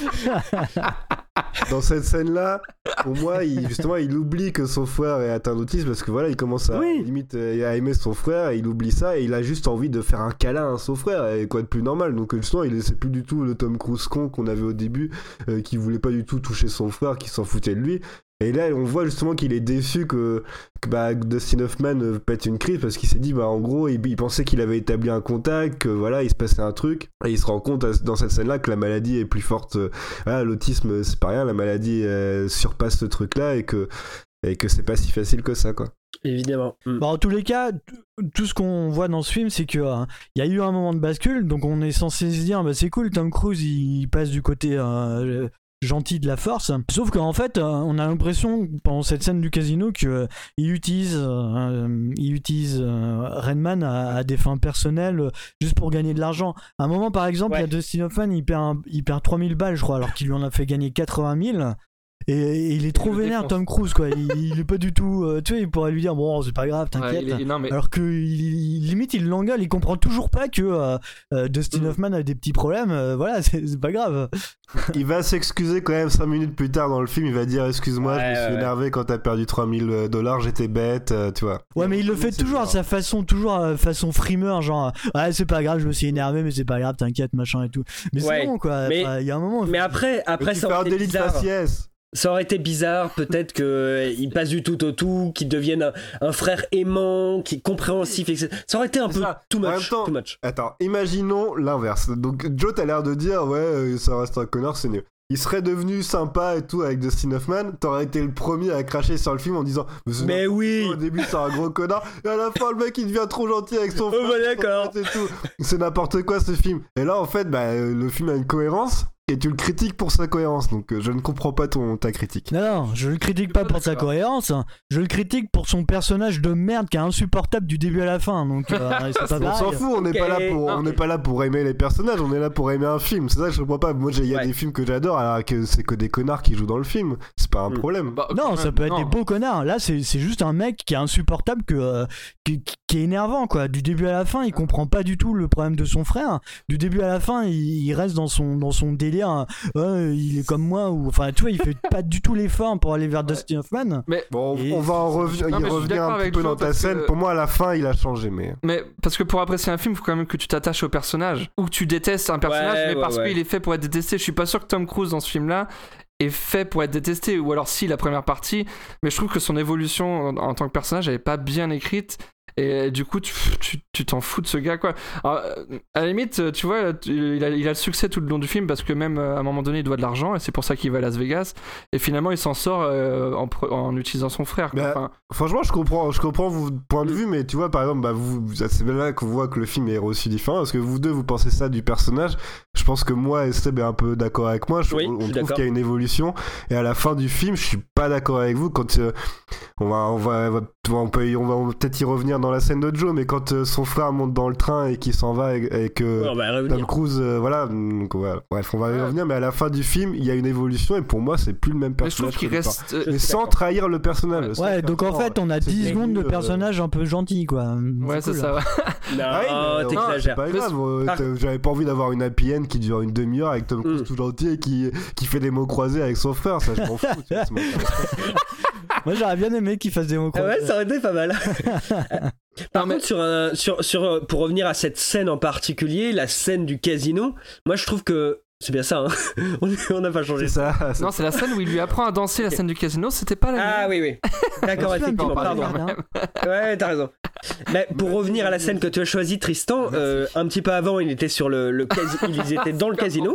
dans cette scène-là, pour moi, il, justement, il oublie que son frère est atteint d'autisme parce que voilà, il commence à oui. limite à aimer son frère, et il oublie ça et il a juste envie de faire un câlin à son frère et quoi de plus normal. Donc justement, il c'est plus du tout le Tom Cruise con qu'on avait au début, euh, qui voulait pas du tout toucher son frère, qui s'en foutait de lui. Et là, on voit justement qu'il est déçu que, que bah, Dustin Hoffman euh, pète une crise parce qu'il s'est dit, bah, en gros, il, il pensait qu'il avait établi un contact, que voilà, il se passait un truc. Et il se rend compte dans cette scène-là que la maladie est plus forte. Euh, voilà, l'autisme, c'est pas rien, la maladie euh, surpasse ce truc-là et que et que c'est pas si facile que ça, quoi. Évidemment. Bah, en tous les cas, t- tout ce qu'on voit dans ce film, c'est qu'il euh, y a eu un moment de bascule, donc on est censé se dire, bah, c'est cool, Tom Cruise, il passe du côté euh, gentil de la force. Sauf qu'en fait, euh, on a l'impression, pendant cette scène du casino, qu'il euh, utilise, euh, il utilise euh, Redman à, à des fins personnelles, euh, juste pour gagner de l'argent. À un moment, par exemple, il ouais. y a Dustin Hoffman, il perd, un, il perd trois mille balles, je crois, alors qu'il lui en a fait gagner quatre-vingt mille. Et, et il est trop il vénère, Tom Cruise, quoi. Il, il est pas du tout. Euh, tu sais, il pourrait lui dire, bon, c'est pas grave, t'inquiète. Ouais, est, non, mais... Alors que il, il, limite, il l'engueule, il comprend toujours pas que euh, euh, Dustin mm. Hoffman a des petits problèmes. Euh, voilà, c'est, c'est pas grave. Il va s'excuser quand même cinq minutes plus tard dans le film. Il va dire, excuse-moi, ouais, je me suis ouais, énervé ouais. quand t'as perdu trois mille dollars, j'étais bête, euh, tu vois. Ouais, mais il le fait c'est toujours à sa façon, toujours à façon frimeur, genre, ouais, c'est pas grave, je me suis énervé, mais c'est pas grave, t'inquiète, machin et tout. Mais ouais. c'est bon, quoi. Il y a un moment. Mais après, après, ça aurait été délit de faciès. Ça aurait été bizarre, peut-être qu'il passe du tout au tout, qu'il devienne un, un frère aimant, qui est compréhensif, et cetera. Ça aurait été un peu ça. too much, temps, too much. Attends, imaginons l'inverse. Donc Joe, t'as l'air de dire, ouais, ça reste un connard, c'est mieux. Il serait devenu sympa et tout avec Dustin Hoffman, t'aurais été le premier à cracher sur le film en disant mais, mais oui, au début c'est un gros connard et à la fin le mec il devient trop gentil avec son frère. Oh bah d'accord. Et tout. C'est n'importe quoi ce film. Et là en fait bah, le film a une cohérence. Et tu le critiques pour sa cohérence, donc euh, je ne comprends pas ton, ta critique. Non, non, je le critique pas pour sa cohérence, je le critique pour son personnage de merde qui est insupportable du début à la fin. Donc, euh, c'est pas on s'en fout, on n'est okay. pas, là pour, on n'est pas là pour aimer les personnages, on est là pour aimer un film. C'est ça que je comprends pas. Moi, il y a ouais. des films que j'adore, alors que c'est que des connards qui jouent dans le film. C'est pas un problème. Bah, non, ça peut être non. des beaux connards. Là, c'est, c'est juste un mec qui est insupportable, que, euh, qui, qui est énervant, quoi. Du début à la fin, il comprend pas du tout le problème de son frère. Du début à la fin, il, il reste dans son, dans son délire. Ouais, il est comme moi, ou enfin tu vois, il fait pas du tout l'effort pour aller vers ouais. Dustin Hoffman. Mais bon, et... on va en revenir, il revient un petit peu dans ta scène. Que... Pour moi, à la fin, il a changé, mais. Mais parce que pour apprécier un film, il faut quand même que tu t'attaches au personnage, ou que tu détestes un personnage, ouais, mais ouais, parce ouais. qu'il est fait pour être détesté. Je suis pas sûr que Tom Cruise dans ce film-là est fait pour être détesté, ou alors si la première partie, mais je trouve que son évolution en, en tant que personnage elle est pas bien écrite. Et du coup, tu, tu, tu t'en fous de ce gars, quoi. Alors, à la limite, tu vois, il a, il a le succès tout le long du film parce que même à un moment donné, il doit de l'argent et c'est pour ça qu'il va à Las Vegas. Et finalement, il s'en sort euh, en, en utilisant son frère. Quoi. Bah, enfin... Franchement, je comprends, je comprends votre point de vue, mais tu vois, par exemple, bah, vous, c'est là qu'on voit que le film est reçu différent parce que vous deux, vous pensez ça du personnage. Je pense que moi et Seb est un peu d'accord avec moi. Je, oui, on je trouve d'accord. qu'il y a une évolution. Et à la fin du film, je suis pas d'accord avec vous quand euh, on va, on va, on peut, on va, on va peut-être y revenir dans la scène de Joe, mais quand euh, son frère monte dans le train et qu'il s'en va et, et que ouais, Tom Cruise, euh, voilà, donc voilà, bref, on va y ouais. revenir, mais à la fin du film, il y a une évolution et pour moi, c'est plus le même personnage. Mais je trouve qu'il reste, euh, mais sans trahir le personnage. Ouais, ouais donc en fait, on a dix secondes de personnage euh... un peu gentil, quoi. Ouais, c'est, c'est ça. Ouais. Non, ah, oui, t'exagères. C'est pas grave. Euh, j'avais pas envie d'avoir une happy end qui dure une demi-heure avec Tom Cruise mm. tout gentil et qui qui fait des mots croisés avec son frère. Ça, je m'en fous. Tu vois, moi, j'aurais bien aimé qu'il fasse des mots croisés. Ah ouais, ça aurait été pas mal. Par non, contre, mais... sur un, sur, sur, pour revenir à cette scène en particulier, la scène du casino, moi je trouve que c'est bien ça, hein. On n'a pas changé ça. C'est... Non, c'est la scène où il lui apprend à danser okay. La scène du casino, c'était pas la Ah oui, oui. D'accord, effectivement, pardon. Ouais, t'as raison. Mais pour revenir à la scène que tu as choisie, Tristan, euh, un petit peu avant, il était sur le, le casino, ils étaient dans le casino.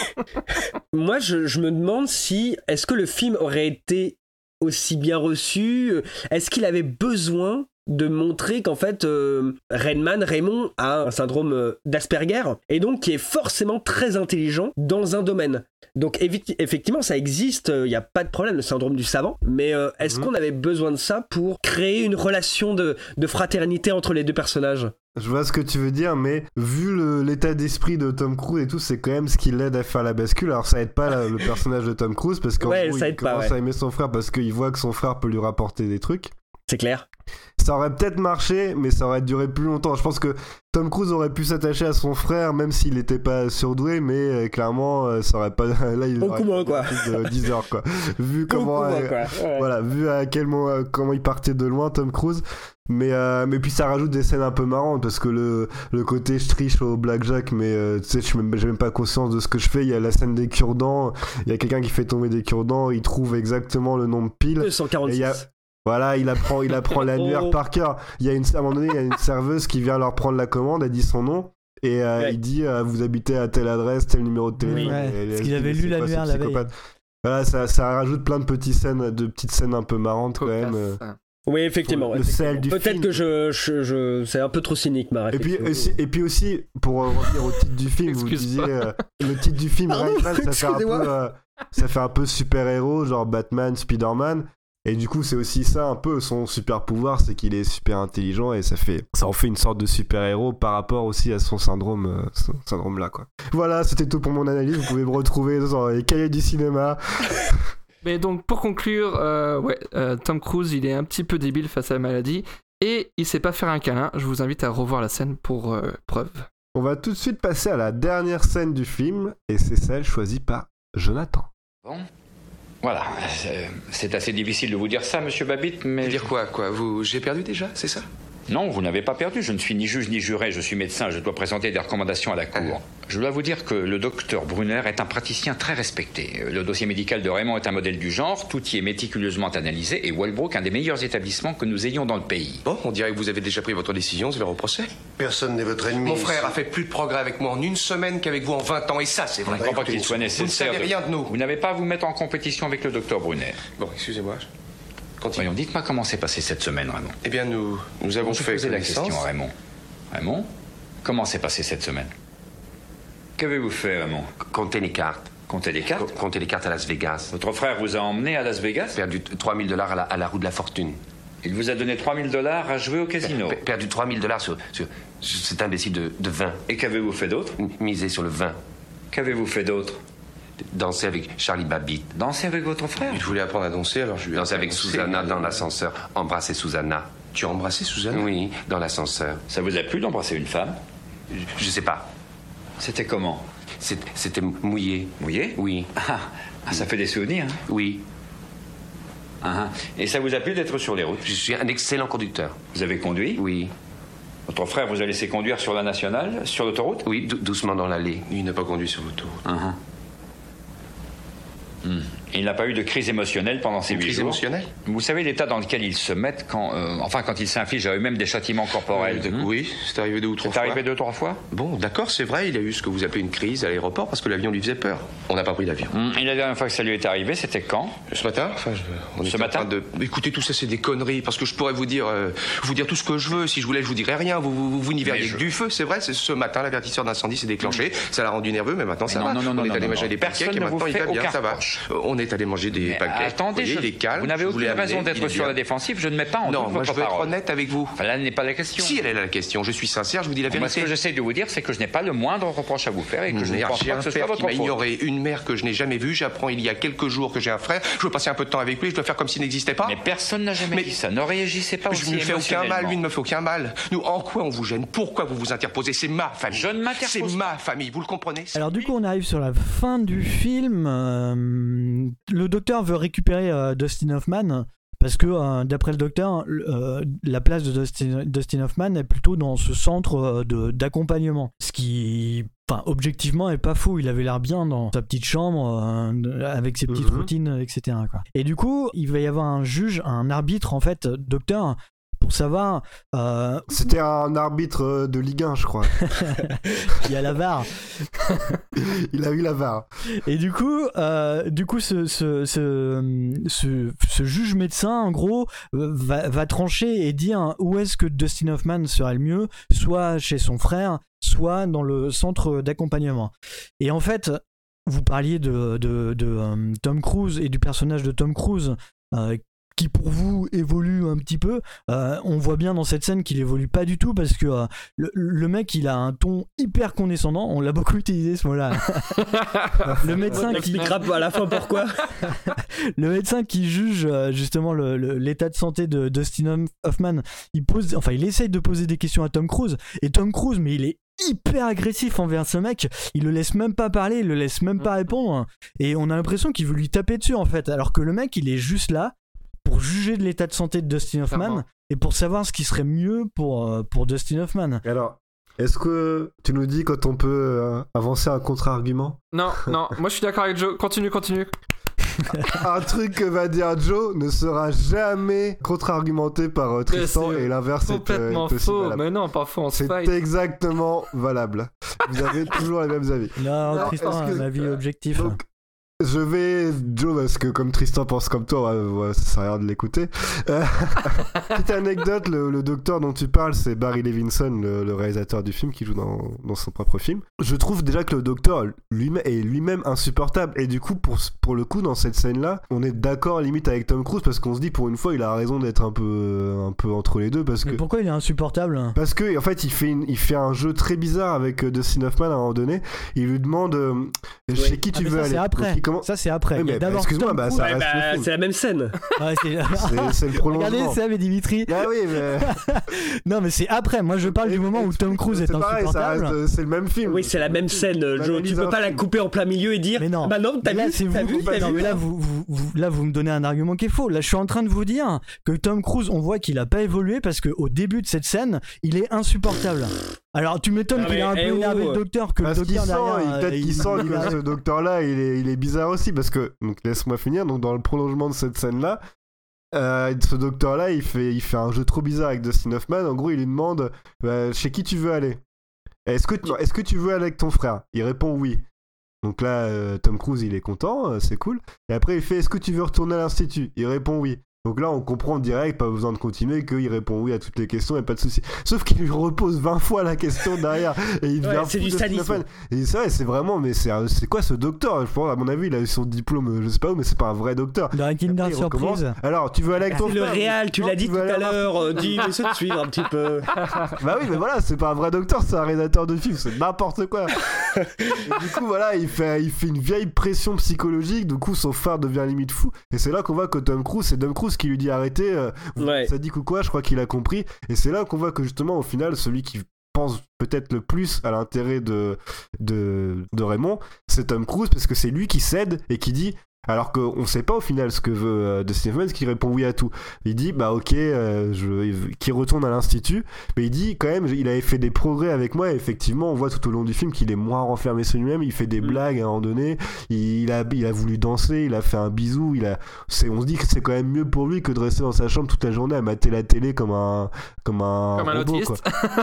Moi, je, je me demande si, est-ce que le film aurait été aussi bien reçu ? Est-ce qu'il avait besoin de montrer qu'en fait euh, Redman, Raymond a un syndrome euh, d'Asperger et donc qui est forcément très intelligent dans un domaine. Donc évi- effectivement ça existe, il euh, n'y a pas de problème, le syndrome du savant, mais euh, est-ce mmh. qu'on avait besoin de ça pour créer une relation de, de fraternité entre les deux personnages ? Je vois ce que tu veux dire, mais vu le, l'état d'esprit de Tom Cruise et tout, c'est quand même ce qui l'aide à faire la bascule. Alors ça aide pas la, le personnage de Tom Cruise parce qu'en ouais, gros il commence pas, ouais. à aimer son frère parce qu'il voit que son frère peut lui rapporter des trucs. C'est clair. Ça aurait peut-être marché, mais ça aurait duré plus longtemps. Je pense que Tom Cruise aurait pu s'attacher à son frère, même s'il n'était pas surdoué, mais euh, clairement, euh, ça aurait pas. Là, il aurait moins, quoi. plus de dix heures, quoi. Vu comment, euh, moins, quoi. Ouais. Voilà, vu à quel moment, euh, comment il partait de loin, Tom Cruise. Mais euh, mais puis ça rajoute des scènes un peu marrantes parce que le le côté je triche au blackjack, mais euh, tu sais, je suis même, j'ai même pas conscience de ce que je fais. Il y a la scène des cure-dents. Il y a quelqu'un qui fait tomber des cure-dents. Il trouve exactement le nombre pile. deux cent quarante-six. Voilà, il apprend, il apprend l'annuaire par cœur. Il y a une, à un moment donné, il y a une serveuse qui vient leur prendre la commande, elle dit son nom. Et euh, ouais. il dit euh, vous habitez à telle adresse, tel numéro de téléphone. Oui, ouais, et, parce qu'il avait lu l'annuaire la veille. Voilà, ça, ça rajoute plein de petites scènes, de petites scènes un peu marrantes quand même. Euh, oui, effectivement. Le effectivement. sel du Peut-être film. que je, je, je, c'est un peu trop cynique ma réflexion. Et puis aussi, et puis aussi pour euh, revenir au titre du film, vous disiez euh, le titre du film, Pardon, Rain Man, ça fait un peu, euh, ça fait un peu super-héros, genre Batman, Spider-Man. Et du coup, c'est aussi ça un peu son super pouvoir, c'est qu'il est super intelligent et ça fait, ça en fait une sorte de super-héros par rapport aussi à son syndrome, euh, son syndrome là quoi. Voilà, c'était tout pour mon analyse. Vous pouvez me retrouver dans les cahiers du cinéma. Mais donc pour conclure, euh, ouais, euh, Tom Cruise, il est un petit peu débile face à la maladie et il sait pas faire un câlin. Je vous invite à revoir la scène pour euh, preuve. On va tout de suite passer à la dernière scène du film et c'est celle choisie par Jonathan. Bon. Voilà, c'est assez difficile de vous dire ça, monsieur Babbitt, mais... Dire quoi, quoi vous... J'ai perdu déjà, c'est ça? Non, vous n'avez pas perdu, je ne suis ni juge ni juré, je suis médecin, je dois présenter des recommandations à la Cour. Ah. Je dois vous dire que le docteur Brunner est un praticien très respecté. Le dossier médical de Raymond est un modèle du genre, tout y est méticuleusement analysé, et Walbrook un des meilleurs établissements que nous ayons dans le pays. Bon, on dirait que vous avez déjà pris votre décision, c'est vers au procès. Personne n'est votre ennemi. Mon frère a fait plus de progrès avec moi en une semaine qu'avec vous en vingt ans, et ça, c'est vrai. Je ne crois pas qu'il soit nécessaire... Vous ne savez rien de nous. Vous n'avez pas à vous mettre en compétition avec le docteur Brunner. Bon, excusez-moi. Continue. Voyons, dites-moi comment s'est passé cette semaine, Raymond. Eh bien, nous, nous avons Je fait posais la connaissance. question à Raymond. Raymond, comment s'est passé cette semaine? Qu'avez-vous fait, Raymond? Comptez les cartes. Comptez les cartes? Comptez les cartes à Las Vegas. Votre frère vous a emmené à Las Vegas? Perdu trois mille dollars à la, à la roue de la fortune. Il vous a donné trois mille dollars à jouer au casino? Per, perdu trois mille dollars sur, sur, sur cet imbécile de, de vin. Et qu'avez-vous fait d'autre? Miser sur le vin. Qu'avez-vous fait d'autre? Danser avec Charlie Babbitt. Danser avec votre frère? Il voulait apprendre à danser, alors je lui ai danser avec Susanna dans l'ascenseur. Embrasser Susanna. Tu as embrassé Susanna? Oui, dans l'ascenseur. Ça vous a plu d'embrasser une femme? Je, je sais pas. C'était comment? C'était mouillé. Mouillé? Oui. Ah, ah, ça fait des souvenirs, hein? Oui. Ah, et ça vous a plu d'être sur les routes? Je suis un excellent conducteur. Vous avez conduit? Oui. Votre frère vous a laissé conduire sur la nationale, sur l'autoroute? Oui, doucement dans l'allée. Il n'a pas conduit sur l'autoroute. Uh-huh. Hmm. Il n'a pas eu de crise émotionnelle pendant ces huit jours. Crise émotionnelle? Vous savez l'état dans lequel ils se mettent quand, euh, enfin, quand ils s'infligent à eux-mêmes des châtiments corporels. Euh, oui, c'est arrivé deux ou trois fois. C'est arrivé deux ou trois fois? Bon, d'accord, c'est vrai, il a eu ce que vous appelez une crise à l'aéroport parce que l'avion lui faisait peur. On n'a pas pris l'avion. Hmm. Et la dernière fois que ça lui est arrivé, c'était quand? Ce matin. Enfin, je... on ce était matin. En train de... Écoutez, tout ça, c'est des conneries parce que je pourrais vous dire, euh, vous dire tout ce que je veux. Si je voulais, je vous dirais rien. Vous, vous, vous n'y verriez je... que du feu, c'est vrai. C'est ce matin, l'avertisseur d'incendie s'est déclenché. Hmm. Ça l'a rendu nerveux, mais maintenant mais ça non, va. Non, non, on non, est non, allé non, manger non. des pancakes et maintenant il va bien, ça va. On est allé manger des pancakes. Attendez, voyez, je... il est calme. Vous n'avez aucune raison amené, d'être sur la défensive. Je ne mets pas en non, doute moi, votre je veux parole. être honnête avec vous. Enfin, là n'est pas la question. Si elle est là la question, je suis sincère, je vous dis la vérité. Moi, ce que j'essaie de vous dire, c'est que je n'ai pas le moindre reproche à vous faire et que je ne pense pas que ce soit votre faute. J'ai ignoré une mère que je n'ai jamais vue. J'apprends il y a quelques jours que j'ai un frère. Je veux passer un peu de temps avec lui. Je dois faire comme s'il n'existait pas. Mais personne n'a jamais mais... dit ça. Ne réagissez pas aussi Je ne me fais aucun mal. Lui ne me fait aucun mal. Nous, en quoi on vous gêne? Pourquoi vous vous interposez? C'est ma famille. Je ne m'interpose. C'est ma famille. Vous le comprenez? Alors du coup, on arrive sur la fin du film. Euh, le docteur veut récupérer euh, Dustin Hoffman. Parce que, euh, d'après le docteur, euh, la place de Dustin, Dustin Hoffman est plutôt dans ce centre euh, de, d'accompagnement. Ce qui, enfin, objectivement, est pas fou. Il avait l'air bien dans sa petite chambre, euh, avec ses petites mm-hmm. routines, et cetera, quoi. Et du coup, il va y avoir un juge, un arbitre, en fait, docteur, pour savoir... Euh... C'était un arbitre de Ligue un, je crois. Il y a la V A R. Il a eu la V A R. Et du coup, euh, du coup ce, ce, ce, ce, ce juge médecin, en gros, va, va trancher et dire où est-ce que Dustin Hoffman serait le mieux, soit chez son frère, soit dans le centre d'accompagnement. Et en fait, vous parliez de, de, de, de um, Tom Cruise et du personnage de Tom Cruise, euh, qui pour vous évolue un petit peu. Euh, on voit bien dans cette scène qu'il évolue pas du tout parce que euh, le, le mec il a un ton hyper condescendant. On l'a beaucoup utilisé ce mot-là. Le médecin qui à la fin pourquoi. Le médecin qui juge euh, justement le, le, l'état de santé de Dustin Hoffman, il pose, enfin il essaye de poser des questions à Tom Cruise et Tom Cruise, mais il est hyper agressif envers ce mec, il le laisse même pas parler, il le laisse même pas répondre et on a l'impression qu'il veut lui taper dessus en fait, alors que le mec il est juste là pour juger de l'état de santé de Dustin Hoffman Clairement. Et pour savoir ce qui serait mieux pour, pour Dustin Hoffman. Alors, est-ce que tu nous dis quand on peut euh, avancer un contre-argument? Non, non, moi je suis d'accord avec Joe, continue, continue. Un truc que va dire Joe ne sera jamais contre-argumenté par euh, Tristan et l'inverse est complètement est aussi faux, valable. mais non, parfois on se C'est fight. exactement valable. Vous avez toujours les mêmes avis. Non, Alors, Tristan a un avis objectif. Donc, Je vais, Joe, parce que comme Tristan pense comme toi, ouais, ouais, ça sert à rien de l'écouter. Euh, petite anecdote, le, le docteur dont tu parles, c'est Barry Levinson, le, le réalisateur du film, qui joue dans, dans son propre film. Je trouve déjà que le docteur lui-même est lui-même insupportable. Et du coup, pour, pour le coup, dans cette scène-là, on est d'accord limite avec Tom Cruise, parce qu'on se dit, pour une fois, il a raison d'être un peu, un peu entre les deux. Parce Mais que, pourquoi il est insupportable? Parce que, en fait, il fait, une, il fait un jeu très bizarre avec euh, Dustin Hoffman à un moment donné. Il lui demande euh, oui. chez qui tu ah, veux ça, aller. C'est après. Donc, Comment... Ça c'est après. Oui, mais bah, excuse-moi, bah, ça ouais, reste bah, le film. c'est la même scène. Ouais, c'est... c'est, c'est le prolongement. Regardez Sam et Dimitri. Ah oui, mais... non, mais c'est après. Moi, je parle et, du moment où Tom Cruise est, est pareil, insupportable. Ça reste, c'est le même film. Oui, c'est la même scène, Joe. Tu peux pas la couper en plein milieu et dire. Mais non. Bah non, t'as là, vu, c'est t'as vous, vu, t'as non, vu. Mais là, vous, vous, vous, là, vous me donnez un argument qui est faux. Là, je suis en train de vous dire que Tom Cruise, on voit qu'il a pas évolué parce qu'au début de cette scène, il est insupportable. Alors, tu m'étonnes ah, qu'il est un peu eh énervé oh. le docteur que parce le docteur qu'il derrière. Sent, il, peut-être il, qu'il sent que ce docteur-là, il est, il est bizarre aussi parce que donc laisse-moi finir. Donc dans le prolongement de cette scène-là, euh, ce docteur-là, il fait, il fait un jeu trop bizarre avec Dustin Hoffman. En gros, il lui demande bah, chez qui tu veux aller. Est-ce que, tu, est-ce que tu veux aller avec ton frère? Il répond oui. Donc là, euh, Tom Cruise, il est content, euh, c'est cool. Et après, il fait est-ce que tu veux retourner à l'institut? Il répond oui. Donc là, on comprend direct, pas besoin de continuer, qu'il répond oui à toutes les questions et pas de soucis. Sauf qu'il lui repose vingt fois la question derrière. Et il devient ouais, c'est du sadisme. Et c'est vrai, c'est vraiment, mais c'est, c'est quoi ce docteur? Je pense, à mon avis, il a eu son diplôme, je sais pas où, mais c'est pas un vrai docteur. Dans un Kinder Surprise. Alors, tu veux aller avec ton frère? C'est le réal, tu non, l'as dit tout à l'heure. Dis, essaie de suivre un petit peu. Bah oui, mais voilà, c'est pas un vrai docteur, c'est un réalisateur de film, c'est n'importe quoi. Et du coup, voilà, il fait, il fait une vieille pression psychologique. Du coup, son frère devient limite fou. Et c'est là qu'on voit que Tom Cruise, c'est Tom Cruise qui lui dit arrêtez. Euh, ouais. Ça dit ou quoi, je crois qu'il a compris. Et c'est là qu'on voit que justement, au final, celui qui pense peut-être le plus à l'intérêt de, de, de Raymond, c'est Tom Cruise, parce que c'est lui qui cède et qui dit. Alors qu'on sait pas au final ce que veut euh, Dustin Hoffman, qui répond oui à tout. Il dit bah ok, euh, je... qui retourne à l'institut, mais il dit quand même il avait fait des progrès avec moi. Et effectivement, on voit tout au long du film qu'il est moins renfermé sur lui-même. Il fait des mmh. blagues à un moment donné. Il, il a il a voulu danser, il a fait un bisou. Il a, c'est, on se dit que c'est quand même mieux pour lui que de rester dans sa chambre toute la journée à mater la télé comme un comme un comme un robot, autiste.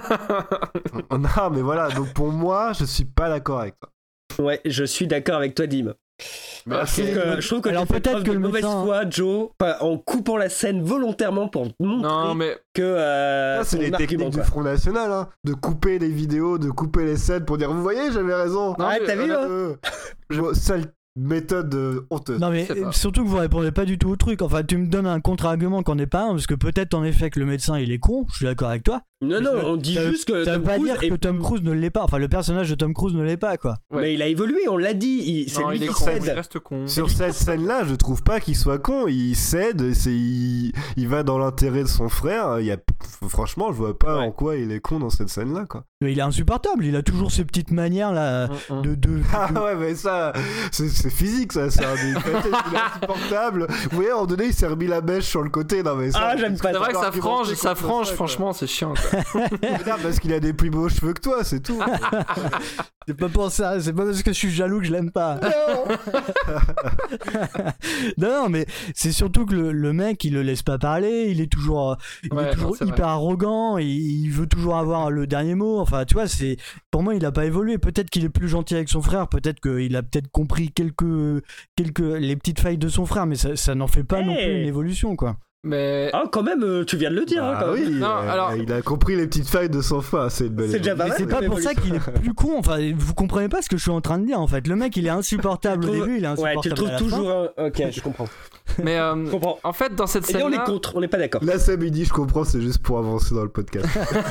Quoi. Non mais voilà. Donc pour moi, je suis pas d'accord avec toi. Ouais, je suis d'accord avec toi, Dim. Bah, je, trouve que, je trouve que alors peut-être que de mauvaise médecin... foi, Joe, en coupant la scène volontairement pour montrer non, mais... que euh, ça, c'est les techniques du Front National, hein, de couper les vidéos, de couper les scènes pour dire vous voyez, j'avais raison. Non, ouais, t'as vu euh, hein Sale méthode euh, honteuse. Non mais surtout que vous répondez pas du tout au truc. Enfin, tu me donnes un contre-argument qu'on n'est pas un, parce que peut-être en effet que le médecin il est con. Je suis d'accord avec toi. Non, non, on dit ça, juste que ça Tom veut pas Cruise dire que est... Tom Cruise ne l'est pas. Enfin, le personnage de Tom Cruise ne l'est pas, quoi. Ouais. Mais il a évolué, on l'a dit. Il... C'est non, lui il qui con, cède. Il reste con. Sur cette scène-là, je trouve pas qu'il soit con. Il cède, c'est... Il... il va dans l'intérêt de son frère. Il y a... Franchement, je vois pas ouais. en quoi il est con dans cette scène-là, quoi. Mais il est insupportable. Il a toujours ces petites manières là mm-hmm. de, de. Ah ouais, mais ça, c'est, c'est physique, ça. C'est un des... il est insupportable. Vous voyez, à un moment donné, il s'est remis la bêche sur le côté. Non mais ça. Ah, j'aime pas. C'est vrai que ça frange, ça frange. Franchement, c'est chiant, quoi. Parce qu'il a des plus beaux cheveux que toi, c'est tout. C'est pas pour ça, c'est pas parce que je suis jaloux que je l'aime pas. Non, non, mais c'est surtout que le, le mec, il le laisse pas parler, il est toujours, il ouais, est toujours non, c'est hyper vrai. arrogant, il, il veut toujours avoir le dernier mot. Enfin, tu vois, c'est pour moi, il a pas évolué. Peut-être qu'il est plus gentil avec son frère, peut-être qu'il a peut-être compris quelques, quelques les petites failles de son frère, mais ça, ça n'en fait pas hey. non plus une évolution, quoi. Mais ah, quand même, euh, tu viens de le dire. Bah hein, quand oui, même. Non, euh, alors... il a compris les petites failles de son frère, c'est une belle. C'est déjà pas mal. C'est pas pour ça qu'il est plus con. Enfin, vous comprenez pas ce que je suis en train de dire en fait. Le mec, il est insupportable au début, il est insupportable. Ouais, tu le trouves à la toujours. fin. Un... Ok, je comprends. Mais euh, je comprends. En fait, dans cette scène, et on est contre, on n'est pas d'accord. Là, Seb il dit je comprends, c'est juste pour avancer dans le podcast.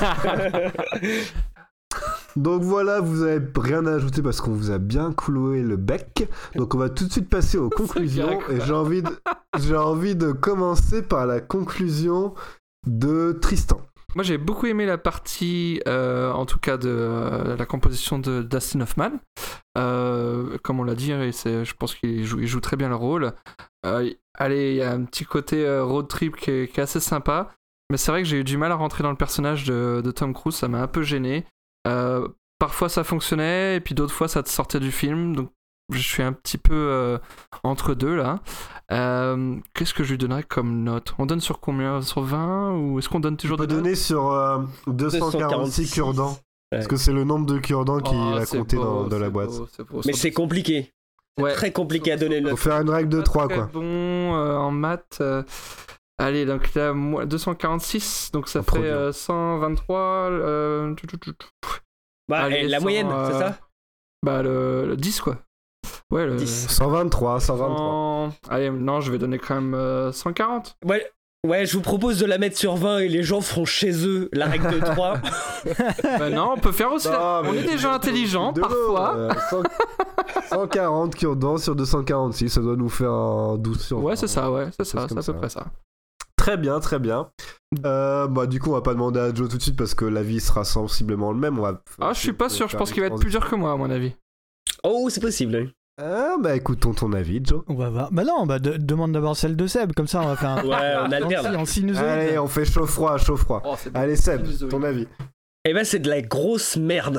Donc voilà, vous avez rien à ajouter parce qu'on vous a bien cloué le bec. Donc on va tout de suite passer aux conclusions. Et j'ai envie de, j'ai envie de commencer par la conclusion de Tristan. Moi j'ai beaucoup aimé la partie, euh, en tout cas de euh, la composition de Dustin Hoffman. Euh, comme on l'a dit, et c'est, je pense qu'il joue, il joue très bien le rôle. Euh, allez, il y a un petit côté euh, road trip qui est, qui est assez sympa. Mais c'est vrai que j'ai eu du mal à rentrer dans le personnage de, de Tom Cruise, ça m'a un peu gêné. Euh, parfois ça fonctionnait et puis d'autres fois ça te sortait du film, donc je suis un petit peu euh, entre deux là. Euh, qu'est-ce que je lui donnerais comme note? On donne sur combien? Sur vingt ou est-ce qu'on donne toujours des notes? On peut donner sur euh, deux cent quarante-six cure-dents. Ouais. Parce que c'est le nombre de cure-dents qu'il oh, a compté beau, dans, dans la boîte. Beau, c'est beau, mais c'est compliqué. Ouais. Très compliqué à donner le Faut faire une règle de trois, quoi. Bon, euh, en maths. Euh... Allez, donc là, deux cent quarante-six, donc ça fait euh, cent vingt-trois. Euh... Bah, Allez, la cent, moyenne, euh... c'est ça? Bah, le... le dix, quoi. Ouais, le... dix. cent vingt-trois, cent vingt-trois. cent... Allez, non, je vais donner quand même euh, cent quarante. Ouais. Ouais, je vous propose de la mettre sur vingt et les gens feront chez eux la règle de trois. Bah non, on peut faire aussi. Non, la... On est des gens intelligents de parfois. Euh, cent... cent quarante cure-dents sur deux cent quarante-six, ça doit nous faire un douze sur vingt. Ouais, c'est ça, ouais, c'est ça, c'est à ça. peu près ça. Très bien, très bien. Euh, bah, du coup, on va pas demander à Joe tout de suite parce que l'avis sera sensiblement le même. On va... Ah, je suis pas sûr, je pense qu'il va être plus dur que moi, à mon avis. Oh, c'est possible. Ah, bah écoutons ton avis, Joe. On va voir. Bah non, bah de- demande d'abord celle de Seb, comme ça on va faire un. Ouais, on alterne. En sinusoïde. Allez, on fait chaud-froid, chaud-froid. Oh, Allez, Seb, ton avis. Eh ben, c'est de la grosse merde.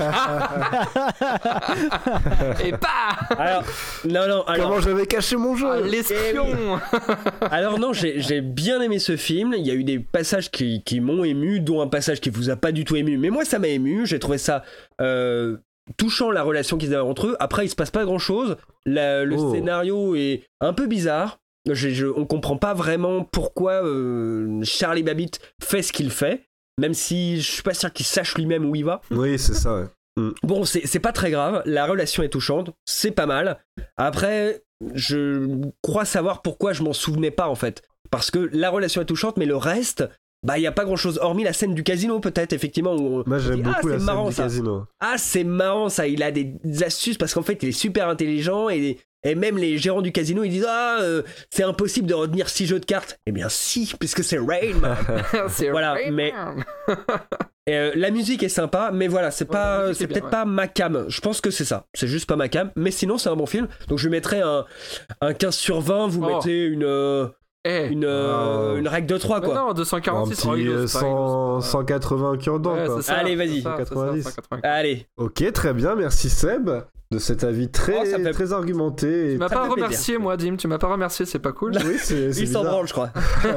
Et pas. Alors, non, non, alors... Comment j'avais caché mon jeu? Ah, l'espion. Alors non, j'ai, j'ai bien aimé ce film. Il y a eu des passages qui, qui m'ont ému, dont un passage qui vous a pas du tout ému. Mais moi, ça m'a ému. J'ai trouvé ça euh, touchant, la relation qu'ils avaient entre eux. Après, il se passe pas grand-chose. La, le Oh. scénario est un peu bizarre. Je, je, on comprend pas vraiment pourquoi euh, Charlie Babbitt fait ce qu'il fait. Même si je suis pas sûr qu'il sache lui-même où il va. Oui, c'est ça, ouais. Mm. Bon, c'est, c'est pas très grave, la relation est touchante, c'est pas mal. Après, je crois savoir pourquoi je m'en souvenais pas en fait. Parce que la relation est touchante, mais le reste, bah y a pas grand chose, hormis la scène du casino peut-être, effectivement. Où on, Moi, j'aime on dit, beaucoup ah, c'est la scène marrant, du ça. casino. Ah, c'est marrant ça, il a des astuces parce qu'en fait il est super intelligent et, et même les gérants du casino ils disent ah, euh, c'est impossible de retenir six jeux de cartes. Eh bien si, puisque c'est Rain Man. C'est Voilà, Rain mais- Man. Euh, la musique est sympa, mais voilà, c'est Ouais, pas, la musique c'est est bien, peut-être ouais. pas ma cam. Je pense que c'est ça. C'est juste pas ma cam, mais sinon c'est un bon film. Donc je lui mettrais un, un quinze sur vingt. Vous Oh. mettez une, euh, Eh. une, euh, Oh. une règle de trois Mais quoi. non, deux cent Un quarante-six. petit oh, il euh, ose pas, il cent, ose pas. cent quatre-vingts cure-dents, Ouais, quoi. c'est ça, Allez, vas-y. c'est ça, c'est ça, quatre-vingt-dix. cent quatre-vingts. Allez. Ok, très bien, merci Seb de cet avis très, Oh, ça me fait- très argumenté. Tu Et... m'as Ça pas me fait remercié, plaisir. moi, Dim. Tu m'as pas remercié, c'est pas cool. Oui, c'est, c'est Il s'en bizarre. branle, je crois.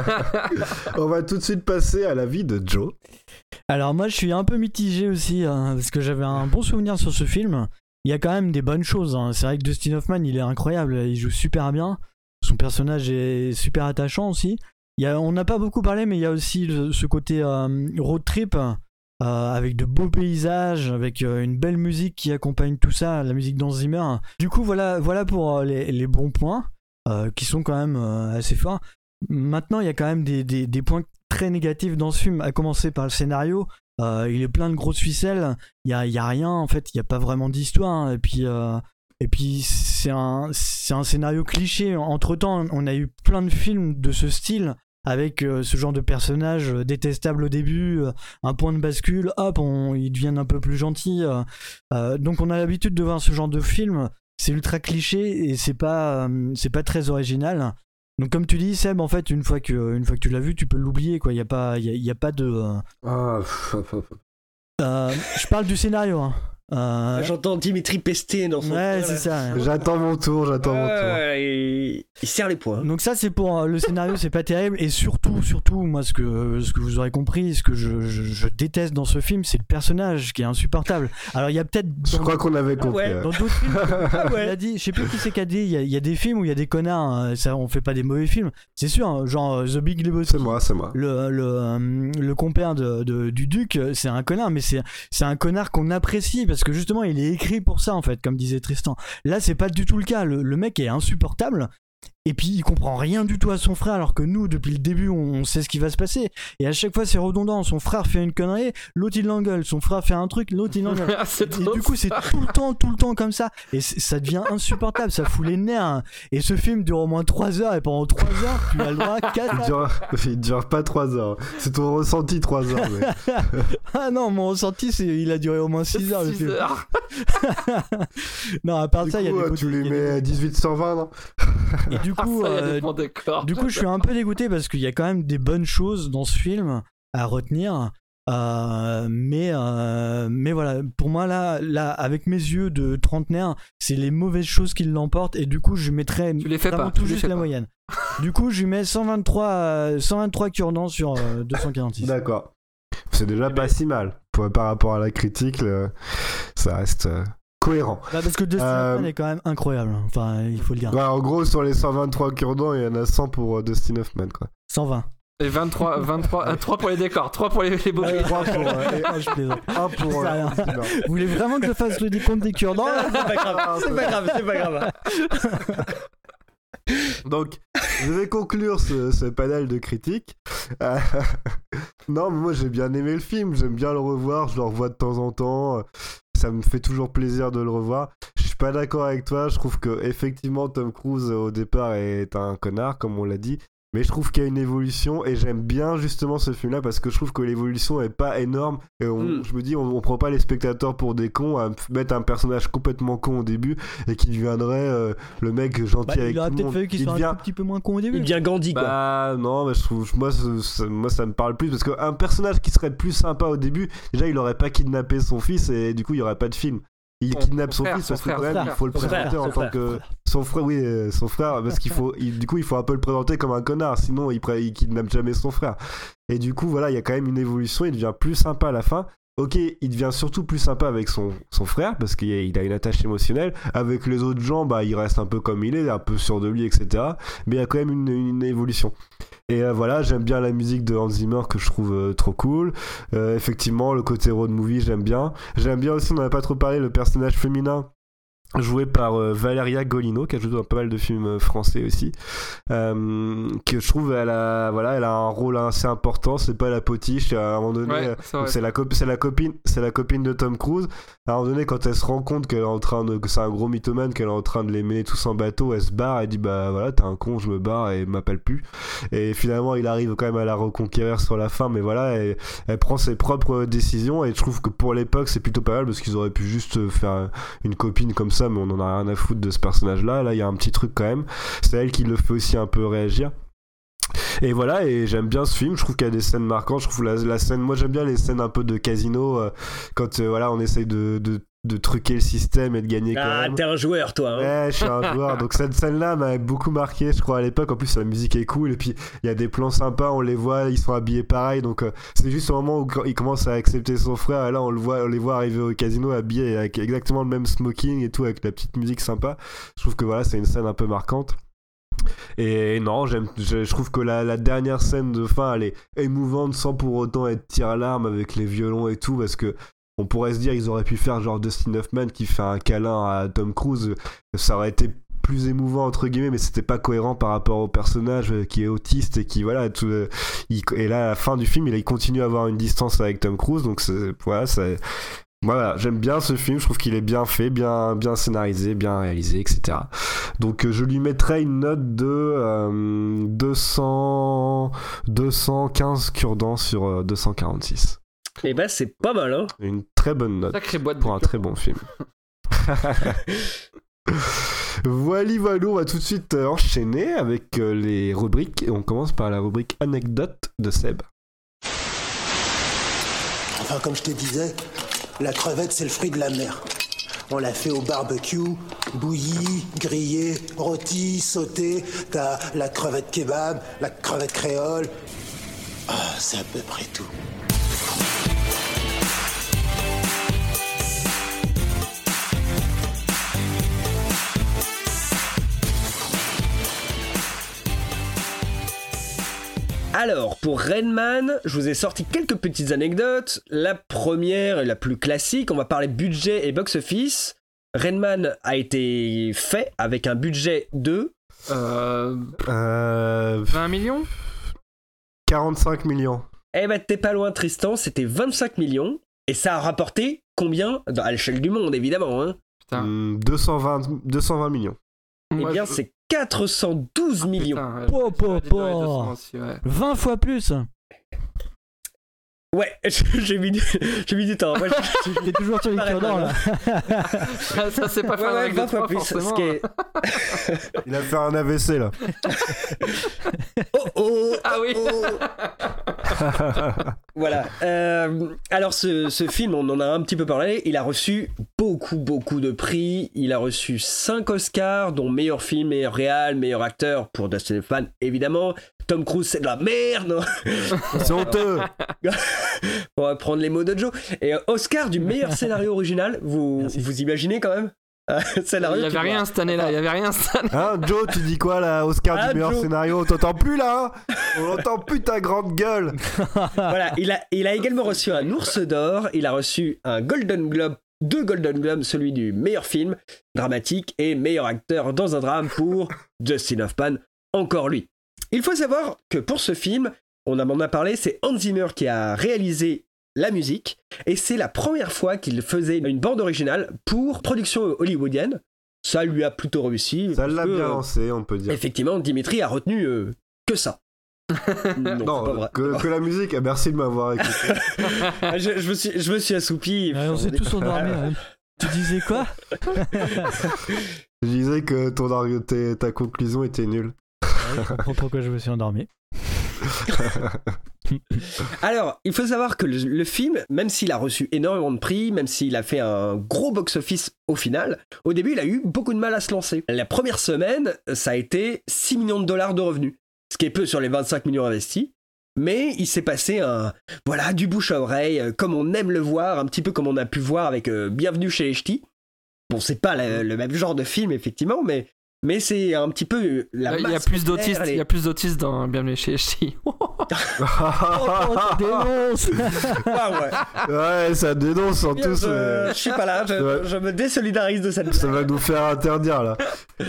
On va tout de suite passer à l'avis de Joe. Alors moi je suis un peu mitigé aussi hein, parce que j'avais un bon souvenir sur ce film. Il y a quand même des bonnes choses. Hein. C'est vrai que Dustin Hoffman il est incroyable, il joue super bien. Son personnage est super attachant aussi. Il y a, on n'a pas beaucoup parlé mais il y a aussi le- ce côté euh, road trip euh, avec de beaux paysages, avec euh, une belle musique qui accompagne tout ça, la musique d'Hans Zimmer. Du coup voilà, voilà pour euh, les, les bons points euh, qui sont quand même euh, assez forts. Maintenant il y a quand même des, des, des points très négatif dans ce film, à commencer par le scénario. Euh, il est plein de grosses ficelles, il y a, il y a rien en fait, il n'y a pas vraiment d'histoire. Hein. Et puis, euh, et puis c'est un, c'est un scénario cliché. Entre temps, on a eu plein de films de ce style avec euh, ce genre de personnages euh, détestables au début, euh, un point de bascule, hop, on, ils deviennent un peu plus gentils. Euh, euh, donc on a l'habitude de voir ce genre de film. C'est ultra cliché et c'est pas, euh, c'est pas très original. Donc comme tu dis Seb, en fait une fois que une fois que tu l'as vu, tu peux l'oublier quoi. Il y a pas il y a, il y a pas de. Euh... Ah, pff, pff, pff. Euh, je parle du scénario. Hein. Euh... J'entends Dimitri pester dans son. Ouais, coin, c'est là. ça. J'attends mon tour, j'attends mon tour. Ouais, il... il serre les poings. Donc ça c'est pour euh, le scénario, c'est pas terrible et surtout surtout moi ce que ce que vous aurez compris, ce que je, je, je déteste dans ce film, c'est le personnage qui est insupportable. Alors il y a peut-être Je dans- crois qu'on avait Ah compris. ouais, ouais. dans d'autres films, il a dit, je sais plus qui c'est qui a dit, il y, a- il y a des films où il y a des connards, hein, ça, on fait pas des mauvais films, c'est sûr, hein, genre euh, The Big Lebowski. C'est moi, c'est moi. Le, le, euh, le compère de, de- du duc, euh, c'est un connard, mais c'est, c'est un connard qu'on apprécie parce que justement il est écrit pour ça en fait, comme disait Tristan. Là c'est pas du tout le cas, le, le mec est insupportable. Et puis il comprend rien du tout à son frère alors que nous depuis le début on, on sait ce qui va se passer et à chaque fois c'est redondant, son frère fait une connerie, l'autre il l'engueule, son frère fait un truc, l'autre il l'engueule. C'est Et trop du coup c'est ça. tout le temps tout le temps comme ça et c- ça devient insupportable, ça fout les nerfs hein. Et ce film dure au moins trois heures et pendant trois heures tu as le droit à quatre. Il dure, il dure pas trois heures. C'est ton ressenti trois heures. Mais... Ah non, mon ressenti c'est il a duré au moins six heures le six film. heures. Non, à part Du ça il y a coup, des euh, côtés- tu lui il y a des- mets dix-huit sur vingt, non? Et du Ah, coup ça, il y a des euh, bons décors. Du coup, je suis un peu dégoûté parce qu'il y a quand même des bonnes choses dans ce film à retenir. Euh, mais, euh, mais voilà, pour moi, là, là, avec mes yeux de trentenaire, c'est les mauvaises choses qui l'emportent. Et du coup, je mettrais Tu les fais vraiment pas, tout tu les juste fais la pas. moyenne. Du coup, je lui mets cent vingt-trois, euh, cent vingt-trois cure-dents sur euh, deux cent quarante-six. D'accord. C'est déjà pas si mal. Pour- par rapport à la critique, le- ça reste. euh, cohérent. Bah parce que Dustin Euh, Hoffman est quand même incroyable. Enfin, il faut le dire. Ouais, en gros, sur les cent vingt-trois cure-dents, il y en a cent pour euh, Dustin Hoffman, quoi. cent vingt. Et vingt-trois, vingt-trois, euh, trois pour les décors, trois pour les, les beaux prix. trois pour. euh, et un, Je plaisante. un pour. Ça euh, rien. Dustin. Vous voulez vraiment que je fasse le décompte des cure-dents là C'est pas grave, c'est pas grave, c'est pas grave. Donc, je vais conclure ce, ce panel de critiques. Euh, non, mais moi j'ai bien aimé le film, j'aime bien le revoir, je le revois de temps en temps. Ça me fait toujours plaisir de le revoir. Je suis pas d'accord avec toi, je trouve que effectivement Tom Cruise au départ est un connard, comme on l'a dit. Mais je trouve qu'il y a une évolution et j'aime bien justement ce film-là parce que je trouve que l'évolution est pas énorme. Et on, mm. je me dis, on, on prend pas les spectateurs pour des cons à mettre un personnage complètement con au début et qui deviendrait euh, le mec gentil bah, avec il aurait tout le peut-être monde. fallu qu'il Il soit devient... un tout petit peu moins con au début. Il devient Gandhi, quoi. Bah non, bah, je trouve, moi, ça, ça, moi ça me parle plus parce qu'un personnage qui serait plus sympa au début, déjà il aurait pas kidnappé son fils et du coup il y aurait pas de film. Il Son- kidnappe son son frère, fils son parce que frère, quand même son il frère. faut le Son présenter frère, en son tant frère. que son frère, oui, euh, son frère, parce qu'il faut, il- du coup il faut un peu le présenter comme un connard, sinon il, pré- il kidnappe jamais son frère. Et du coup voilà, il y a quand même une évolution, il devient plus sympa à la fin. Ok, il devient surtout plus sympa avec son, son frère parce qu'il a, il a une attache émotionnelle. Avec les autres gens, bah il reste un peu comme il est, un peu sûr de lui, et cetera. Mais il y a quand même une, une évolution. Et euh, voilà, j'aime bien la musique de Hans Zimmer que je trouve euh, trop cool. Euh, effectivement, le côté road movie, j'aime bien. J'aime bien aussi, on n'en a pas trop parlé, le personnage féminin joué par euh, Valeria Golino, qui a joué dans pas mal de films euh, français aussi, euh, que je trouve elle a voilà, elle a un rôle assez important. C'est pas la potiche à un moment donné. Ouais, euh, c'est vrai. c'est la cop- c'est la copine, c'est la copine de Tom Cruise. À un moment donné, quand elle se rend compte qu'elle est en train de, que c'est un gros mythomane, qu'elle est en train de les mener tous en bateau, elle se barre, elle dit bah voilà, t'es un con, je me barre et m'appelle plus. Et finalement, il arrive quand même à la reconquérir sur la fin, mais voilà, elle, elle prend ses propres décisions et je trouve que pour l'époque, c'est plutôt pas mal parce qu'ils auraient pu juste faire une copine comme ça, mais on en a rien à foutre de ce personnage-là. Là, il y a un petit truc quand même. C'est elle qui le fait aussi un peu réagir. Et voilà, et j'aime bien ce film, je trouve qu'il y a des scènes marquantes, je trouve la, la scène, moi j'aime bien les scènes un peu de casino, euh, quand euh, voilà, on essaye de, de, de truquer le système et de gagner quand Ah, même. t'es un joueur, toi. Hein. Ouais, je suis un joueur, donc cette scène-là m'a beaucoup marqué, je crois, à l'époque. En plus, la musique est cool, et puis il y a des plans sympas, on les voit, ils sont habillés pareil, donc euh, c'est juste au moment où il commence à accepter son frère, et là on, le voit, on les voit arriver au casino habillés avec exactement le même smoking et tout, avec la petite musique sympa. Je trouve que voilà, c'est une scène un peu marquante. Et non, j'aime, je, je trouve que la, la dernière scène de fin, elle est émouvante sans pour autant être tire à larme avec les violons et tout, parce que on pourrait se dire ils auraient pu faire genre Dustin Hoffman qui fait un câlin à Tom Cruise, ça aurait été plus émouvant entre guillemets, mais c'était pas cohérent par rapport au personnage qui est autiste et qui voilà tout, euh, il, et là à la fin du film il, il continue à avoir une distance avec Tom Cruise, donc c'est, voilà, c'est voilà, j'aime bien ce film, je trouve qu'il est bien fait, bien, bien scénarisé, bien réalisé, et cetera. Donc euh, je lui mettrais une note de euh, deux cents, deux cent quinze cure-dents sur euh, deux cent quarante-six. Et bah c'est pas mal, hein. Une très bonne note Sacrée boîte pour de un très bon film. Voilà, voilà, on va tout de suite euh, enchaîner avec euh, les rubriques et on commence par la rubrique anecdote de Seb. Enfin, comme je te disais, la crevette, c'est le fruit de la mer. On l'a fait au barbecue, bouillie, grillée, rôtie, sautée. T'as la crevette kebab, la crevette créole. Ah, c'est à peu près tout. Alors, pour Rain Man, je vous ai sorti quelques petites anecdotes. La première et la plus classique, on va parler budget et box-office. Rain Man a été fait avec un budget de... Euh... Euh... vingt millions quarante-cinq millions. Eh ben, t'es pas loin, Tristan, c'était vingt-cinq millions. Et ça a rapporté combien? À l'échelle du monde, évidemment. Hein. Putain. Mmh, deux cent vingt, deux cent vingt millions. Eh Moi, bien, je- c'est quatre cent douze millions. Putain, ouais, Po, po, j'aurais dit dans les deux po. cents aussi, ouais. vingt fois plus. Ouais, j'ai mis, du- j'ai mis du temps. Moi, je- T'es toujours sur les Pareil, cure-dents là. Ça, ça c'est pas Ouais, faire ouais, avec vingt de fois trois, plus. forcément. Ce qui est... Il a fait un A V C là. Oh oh Ah oui. Voilà. Euh, alors, ce, ce film, on en a un petit peu parlé, il a reçu beaucoup, beaucoup de prix. Il a reçu cinq Oscars, dont meilleur film, meilleur réal, meilleur acteur pour Dustin Hoffman, évidemment. Tom Cruise, c'est de la merde. C'est honteux. On va prendre les mots de Joe. Et euh, Oscar du meilleur scénario original, vous, vous imaginez quand même euh, scénario Il y avait qui rien doit- cette année-là, il y avait rien cette année. Hein, Joe, tu dis quoi là, Oscar Ah, du meilleur Joe. scénario? On t'entend plus là, hein? On entend plus ta grande gueule. Voilà, il a, il a également reçu un ours d'or, il a reçu un Golden Globe, deux Golden Globes, celui du meilleur film dramatique et meilleur acteur dans un drame pour Dustin Hoffman, encore lui. Il faut savoir que pour ce film, on en a parlé, c'est Hans Zimmer qui a réalisé la musique et c'est la première fois qu'il faisait une bande originale pour production hollywoodienne. Ça lui a plutôt réussi. Ça parce l'a que, bien euh, lancé, on peut dire. Effectivement, Dimitri a retenu euh, que ça. Non, Non, c'est pas vrai. que, que la musique, ah, merci de m'avoir écouté. je, je, me suis, je me suis assoupi. Ouais, on s'est tous endormis. Ouais. Tu disais quoi? Je disais que ton, arg- tes- ta conclusion était nulle. Ouais, je comprends pourquoi je me suis endormi. Alors, il faut savoir que le, le film, même s'il a reçu énormément de prix, même s'il a fait un gros box-office au final, au début, il a eu beaucoup de mal à se lancer. La première semaine, ça a été six millions de dollars de revenus, ce qui est peu sur les vingt-cinq millions investis. Mais il s'est passé un, voilà, du bouche à oreille, euh, comme on aime le voir, un petit peu comme on a pu voir avec euh, Bienvenue chez les Ch'tis. Bon, c'est pas la- le même genre de film, effectivement, mais, mais c'est un petit peu euh, la Il y a masse plus populaire, d'autistes, les- il y a plus d'autistes dans Bienvenue chez les Ch'tis. Oh, tu dénonces. Ah ouais. Ouais, ça dénonce en Bien, tous. je, mais- je suis pas là, je, Ouais. je me désolidarise de cette Ça blague. va nous faire interdire là.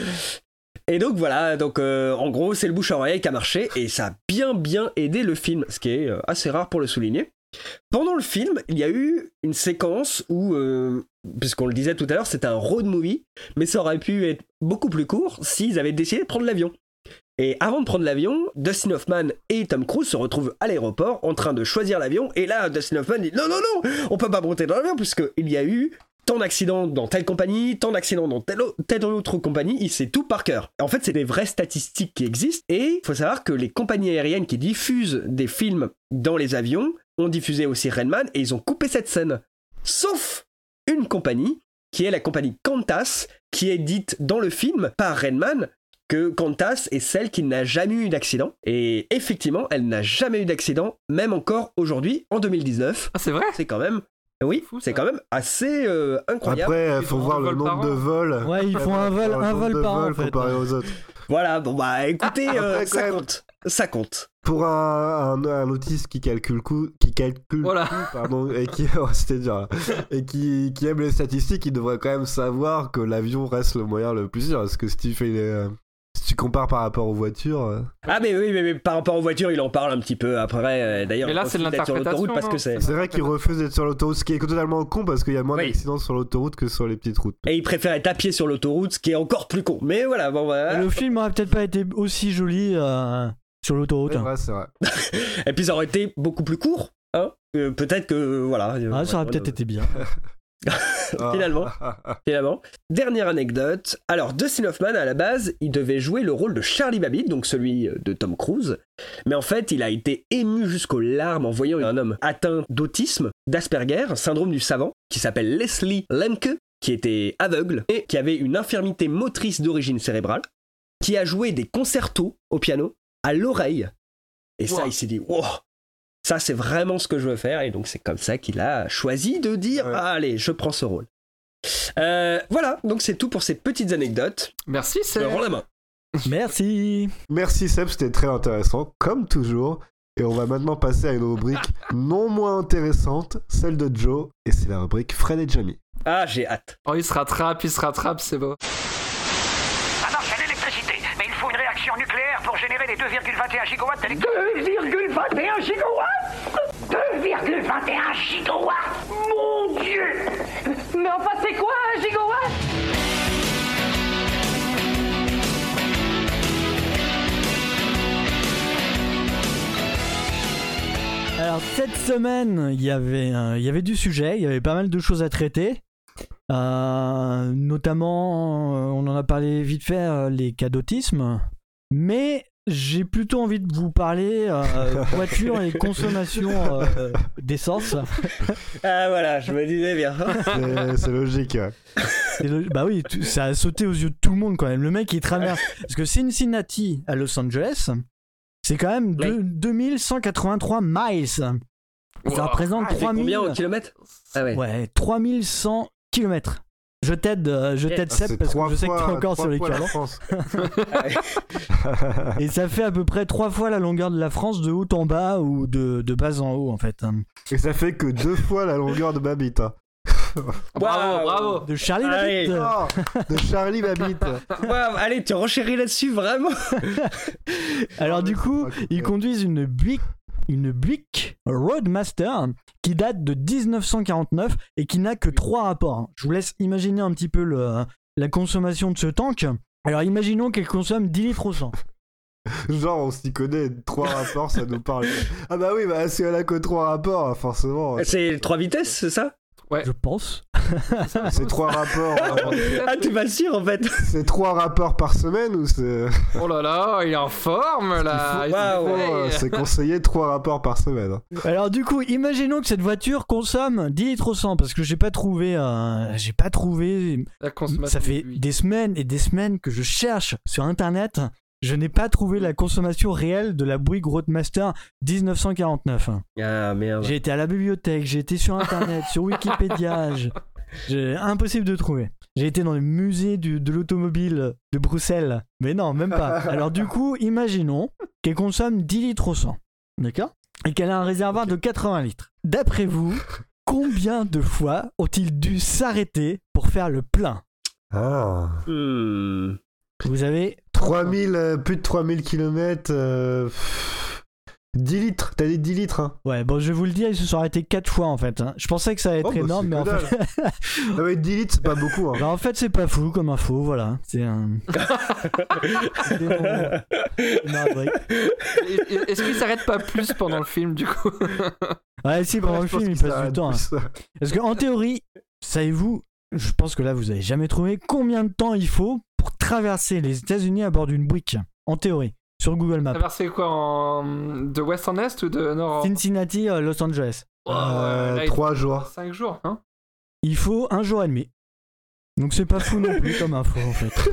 Et donc voilà, donc euh, en gros c'est le bouche à oreille qui a marché et ça a bien bien aidé le film, ce qui est euh, assez rare pour le souligner. Pendant le film, il y a eu une séquence où, euh, puisqu'on le disait tout à l'heure, c'était un road movie, mais ça aurait pu être beaucoup plus court s'ils avaient décidé de prendre l'avion. Et avant de prendre l'avion, Dustin Hoffman et Tom Cruise se retrouvent à l'aéroport en train de choisir l'avion, et là Dustin Hoffman dit non non non, on peut pas monter dans l'avion puisqu'il y a eu tant d'accidents dans telle compagnie, tant d'accidents dans telle, au- telle autre compagnie, il sait tout par cœur. En fait, c'est des vraies statistiques qui existent, et il faut savoir que les compagnies aériennes qui diffusent des films dans les avions ont diffusé aussi Rain Man, et ils ont coupé cette scène. Sauf une compagnie, qui est la compagnie Qantas, qui est dite dans le film par Rain Man, que Qantas est celle qui n'a jamais eu d'accident. Et effectivement, elle n'a jamais eu d'accident, même encore aujourd'hui, en deux mille dix-neuf. Ah, c'est vrai? C'est quand même... Oui, c'est quand même assez euh, incroyable. Après, il faut voir le nombre de vols. Ouais, ils font un vol, un vol par an en fait. Comparé aux autres. Voilà, bon bah écoutez, euh, Après, ça quand même, compte. Ça compte. Pour un, un, un autiste qui calcule coup, qui calcule Voilà. coup, pardon, et qui, oh, c'était dur, là. et qui, qui aime les statistiques, il devrait quand même savoir que l'avion reste le moyen le plus sûr. Parce que si tu fais, les, si tu compares par rapport aux voitures. euh, Ah mais oui, mais, mais par rapport aux voitures, il en parle un petit peu après. euh, D'ailleurs, Mais là, il c'est de profite d'être sur l'autoroute l'interprétation, parce que non c'est. C'est vrai qu'il refuse d'être sur l'autoroute, ce qui est totalement con parce qu'il y a moins Oui. d'accidents sur l'autoroute que sur les petites routes. Et il préfère être à pied sur l'autoroute, ce qui est encore plus con. Mais voilà, bon bah. Le film aurait peut-être pas été aussi joli euh, sur l'autoroute. C'est vrai, c'est vrai. Et puis ça aurait été beaucoup plus court. Hein Euh, peut-être que voilà. Ah, ça aurait Ouais, peut-être ouais, été bien. Finalement. Finalement. Dernière anecdote. Alors, Dustin Hoffman, à la base, il devait jouer le rôle de Charlie Babbitt, donc celui de Tom Cruise. Mais en fait, il a été ému jusqu'aux larmes en voyant un homme atteint d'autisme, d'Asperger, syndrome du savant, qui s'appelle Leslie Lemke, qui était aveugle et qui avait une infirmité motrice d'origine cérébrale, qui a joué des concertos au piano à l'oreille. Et ça, Wow. il s'est dit, wow, ça c'est vraiment ce que je veux faire. Et donc c'est comme ça qu'il a choisi de dire, Ouais. ah, allez, je prends ce rôle. Euh, voilà, donc c'est tout pour ces petites anecdotes. Merci, Je c'est. rends la main. Merci. Merci Seb, c'était très intéressant, comme toujours. Et on va maintenant passer à une rubrique non moins intéressante, celle de Joe, et c'est la rubrique Fred et Jamie. Ah, j'ai hâte. Oh, il se rattrape, il se rattrape, c'est beau. Ça marche à l'électricité, mais il faut une réaction nucléaire pour générer les deux virgule vingt et un gigawatts d'électricité. deux virgule vingt et un gigawatts deux virgule vingt et un gigawatts Mon Dieu. Mais enfin, c'est quoi un gigawatt? Alors cette semaine, il y avait, euh, il y avait du sujet, il y avait pas mal de choses à traiter. Euh, notamment, euh, on en a parlé vite fait, euh, les cas d'autisme. Mais j'ai plutôt envie de vous parler euh, voiture et consommation euh, d'essence. Ah voilà, je me disais bien. C'est, c'est logique. Ouais. C'est lo- bah oui, t- ça a sauté aux yeux de tout le monde quand même. Le mec il traverse. Parce que Cincinnati à Los Angeles, c'est quand même Oui. deux- deux mille cent quatre-vingt-trois miles. Ça Wow. représente Ah, trois mille. combien en kilomètres? Ah ouais. Ouais, trois mille cent kilomètres. Je t'aide, euh, je t'aide Ah, Seb c'est parce que trois je sais que fois- t'es encore trois sur les fois la calons. France. Et ça fait à peu près trois fois la longueur de la France de haut en bas ou de, de bas en haut en fait. Et ça fait que deux fois la longueur de ma bite. hein. Bravo, bravo. De Charlie Allez. Babbitt. Oh, de Charlie ma bite. Wow, allez, tu renchéris là-dessus, vraiment. Alors du coup, ils conduisent une Buick, une Buick Roadmaster qui date de dix-neuf cent quarante-neuf et qui n'a que trois rapports. Je vous laisse imaginer un petit peu le, la consommation de ce tank. Alors imaginons qu'elle consomme dix litres au cent. Genre, on s'y connaît, trois rapports, ça nous parle. Ah bah oui, bah si elle a que trois rapports, forcément. C'est trois vitesses, c'est ça? Ouais. Je pense. C'est trois rapports. euh, Ah, t'es pas sûr en fait? C'est trois rapports par semaine ou c'est. Oh là là, il est en forme là. Il faut- Il s'est euh, fait- c'est conseillé trois rapports par semaine. hein. Alors du coup, imaginons que cette voiture consomme dix litres au cent parce que j'ai pas trouvé, euh, j'ai pas trouvé. La consommation Ça fait de des semaines et des semaines que je cherche sur internet. Je n'ai pas trouvé la consommation réelle de la Buick Roadmaster dix-neuf cent quarante-neuf. Ah merde. J'ai été à la bibliothèque, j'ai été sur internet, sur Wikipédia. je- j'ai impossible de trouver. J'ai été dans le musée du- de l'automobile de Bruxelles. Mais non, même pas. Alors du coup, imaginons qu'elle consomme dix litres au cent. D'accord? Et qu'elle a un réservoir de quatre-vingts litres. D'après vous, combien de fois ont-ils dû s'arrêter pour faire le plein? Ah. Hmm. Vous avez trois mille, euh, plus de trois mille kilomètres. Euh... pff, dix litres, t'as dit dix litres, hein. Ouais, bon, je vais vous le dire, ils se sont arrêtés quatre fois en fait. hein. Je pensais que ça allait être Oh, bah, énorme, c'est mais en que fait. Non, mais dix litres, c'est pas beaucoup. Hein. Bah, en fait, c'est pas fou comme info, voilà. C'est un. C'est mon- ma brique. Est-ce qu'il s'arrête pas plus pendant le film du coup? Ouais, si, pendant Ouais, le je pense film, il qu'il passe du s'arrête temps. plus. hein. Parce qu'en théorie, savez-vous, je pense que là, vous avez jamais trouvé combien de temps il faut pour traverser les États-Unis à bord d'une Buick. En théorie, sur Google Maps. Traverser quoi en... de ouest en est ou de nord en... Cincinnati, euh, Los Angeles. Oh, ouais, Euh, là, il trois faut jours. cinq jours, hein? Il faut un jour et demi. Donc c'est pas fou non plus comme info en fait.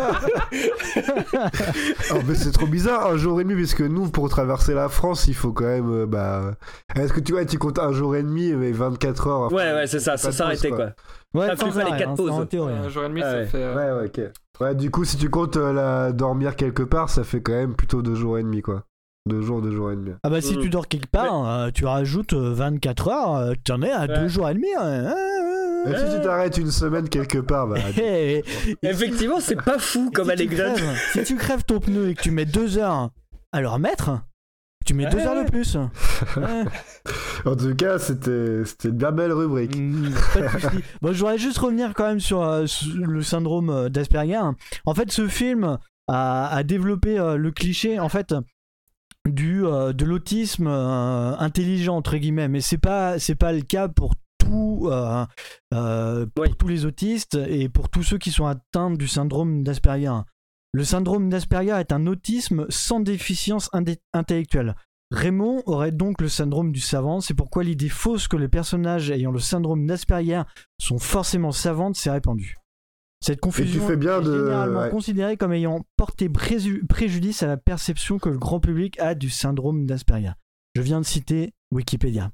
Oh, mais c'est trop bizarre, un jour et demi, parce que nous, pour traverser la France, il faut quand même. euh, bah. Est-ce que tu vois, tu comptes un jour et demi, mais vingt-quatre heures. Ouais, ouais, c'est ça, pas ça de s'arrêter pause, quoi. Ouais, Ça fait sans pas les arrêt, quatre hein, pauses. c'est en théorie. Un jour et demi, Ah ça ouais. fait. euh, Ouais, ouais, ok. Ouais, du coup, si tu comptes euh, la... dormir quelque part, ça fait quand même plutôt deux jours et demi, quoi. Deux jours, deux jours et demi. Ah bah si Mm. tu dors quelque part, euh, tu rajoutes euh, vingt-quatre heures, euh, t'en es à Ouais. deux jours et demi. hein. Et si tu t'arrêtes une semaine quelque part, bah. Et- et- Effectivement, c'est pas fou comme si tu anecdote. crèves- si tu crèves ton pneu et que tu mets deux heures à le remettre, tu mets deux Ouais. heures de plus. Ouais. En tout cas, c'était c'était une bien belle rubrique. Mm, pas de souci. Bon, je voudrais juste revenir quand même sur, euh, sur le syndrome euh, d'Asperger. En fait, ce film a, a développé euh, le cliché, en fait, du euh, de l'autisme euh, intelligent entre guillemets, mais c'est pas c'est pas le cas pour tout euh, euh, pour Oui. tous les autistes et pour tous ceux qui sont atteints du syndrome d'Asperger. Le syndrome d'Asperger est un autisme sans déficience indé- intellectuelle. Raymond aurait donc le syndrome du savant, c'est pourquoi l'idée fausse que les personnages ayant le syndrome d'Asperger sont forcément savantes s'est répandue. Cette confusion fais bien est de- généralement ouais. considérée comme ayant porté préju- préjudice à la perception que le grand public a du syndrome d'Asperger. Je viens de citer Wikipédia.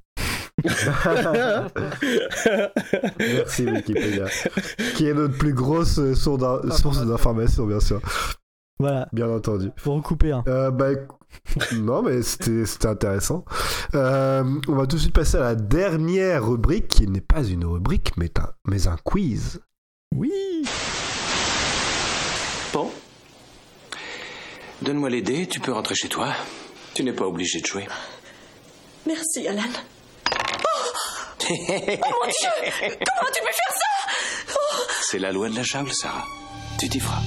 Merci Wikipédia. Qui est notre plus grosse euh, source d'in- source d'information, bien sûr. Voilà, Bien entendu. faut recouper. Hein. Euh, bah, écou- non, mais c'était c'était intéressant. Euh, on va tout de suite passer à la dernière rubrique, qui n'est pas une rubrique, mais un, mais un quiz. Oui. Bon. Donne-moi les dés, tu peux rentrer chez toi. Tu n'es pas obligé de jouer. Merci, Alan. Oh mon Dieu! Comment tu peux faire ça? Oh. C'est la loi de la jungle, Sarah. Tu t'y feras.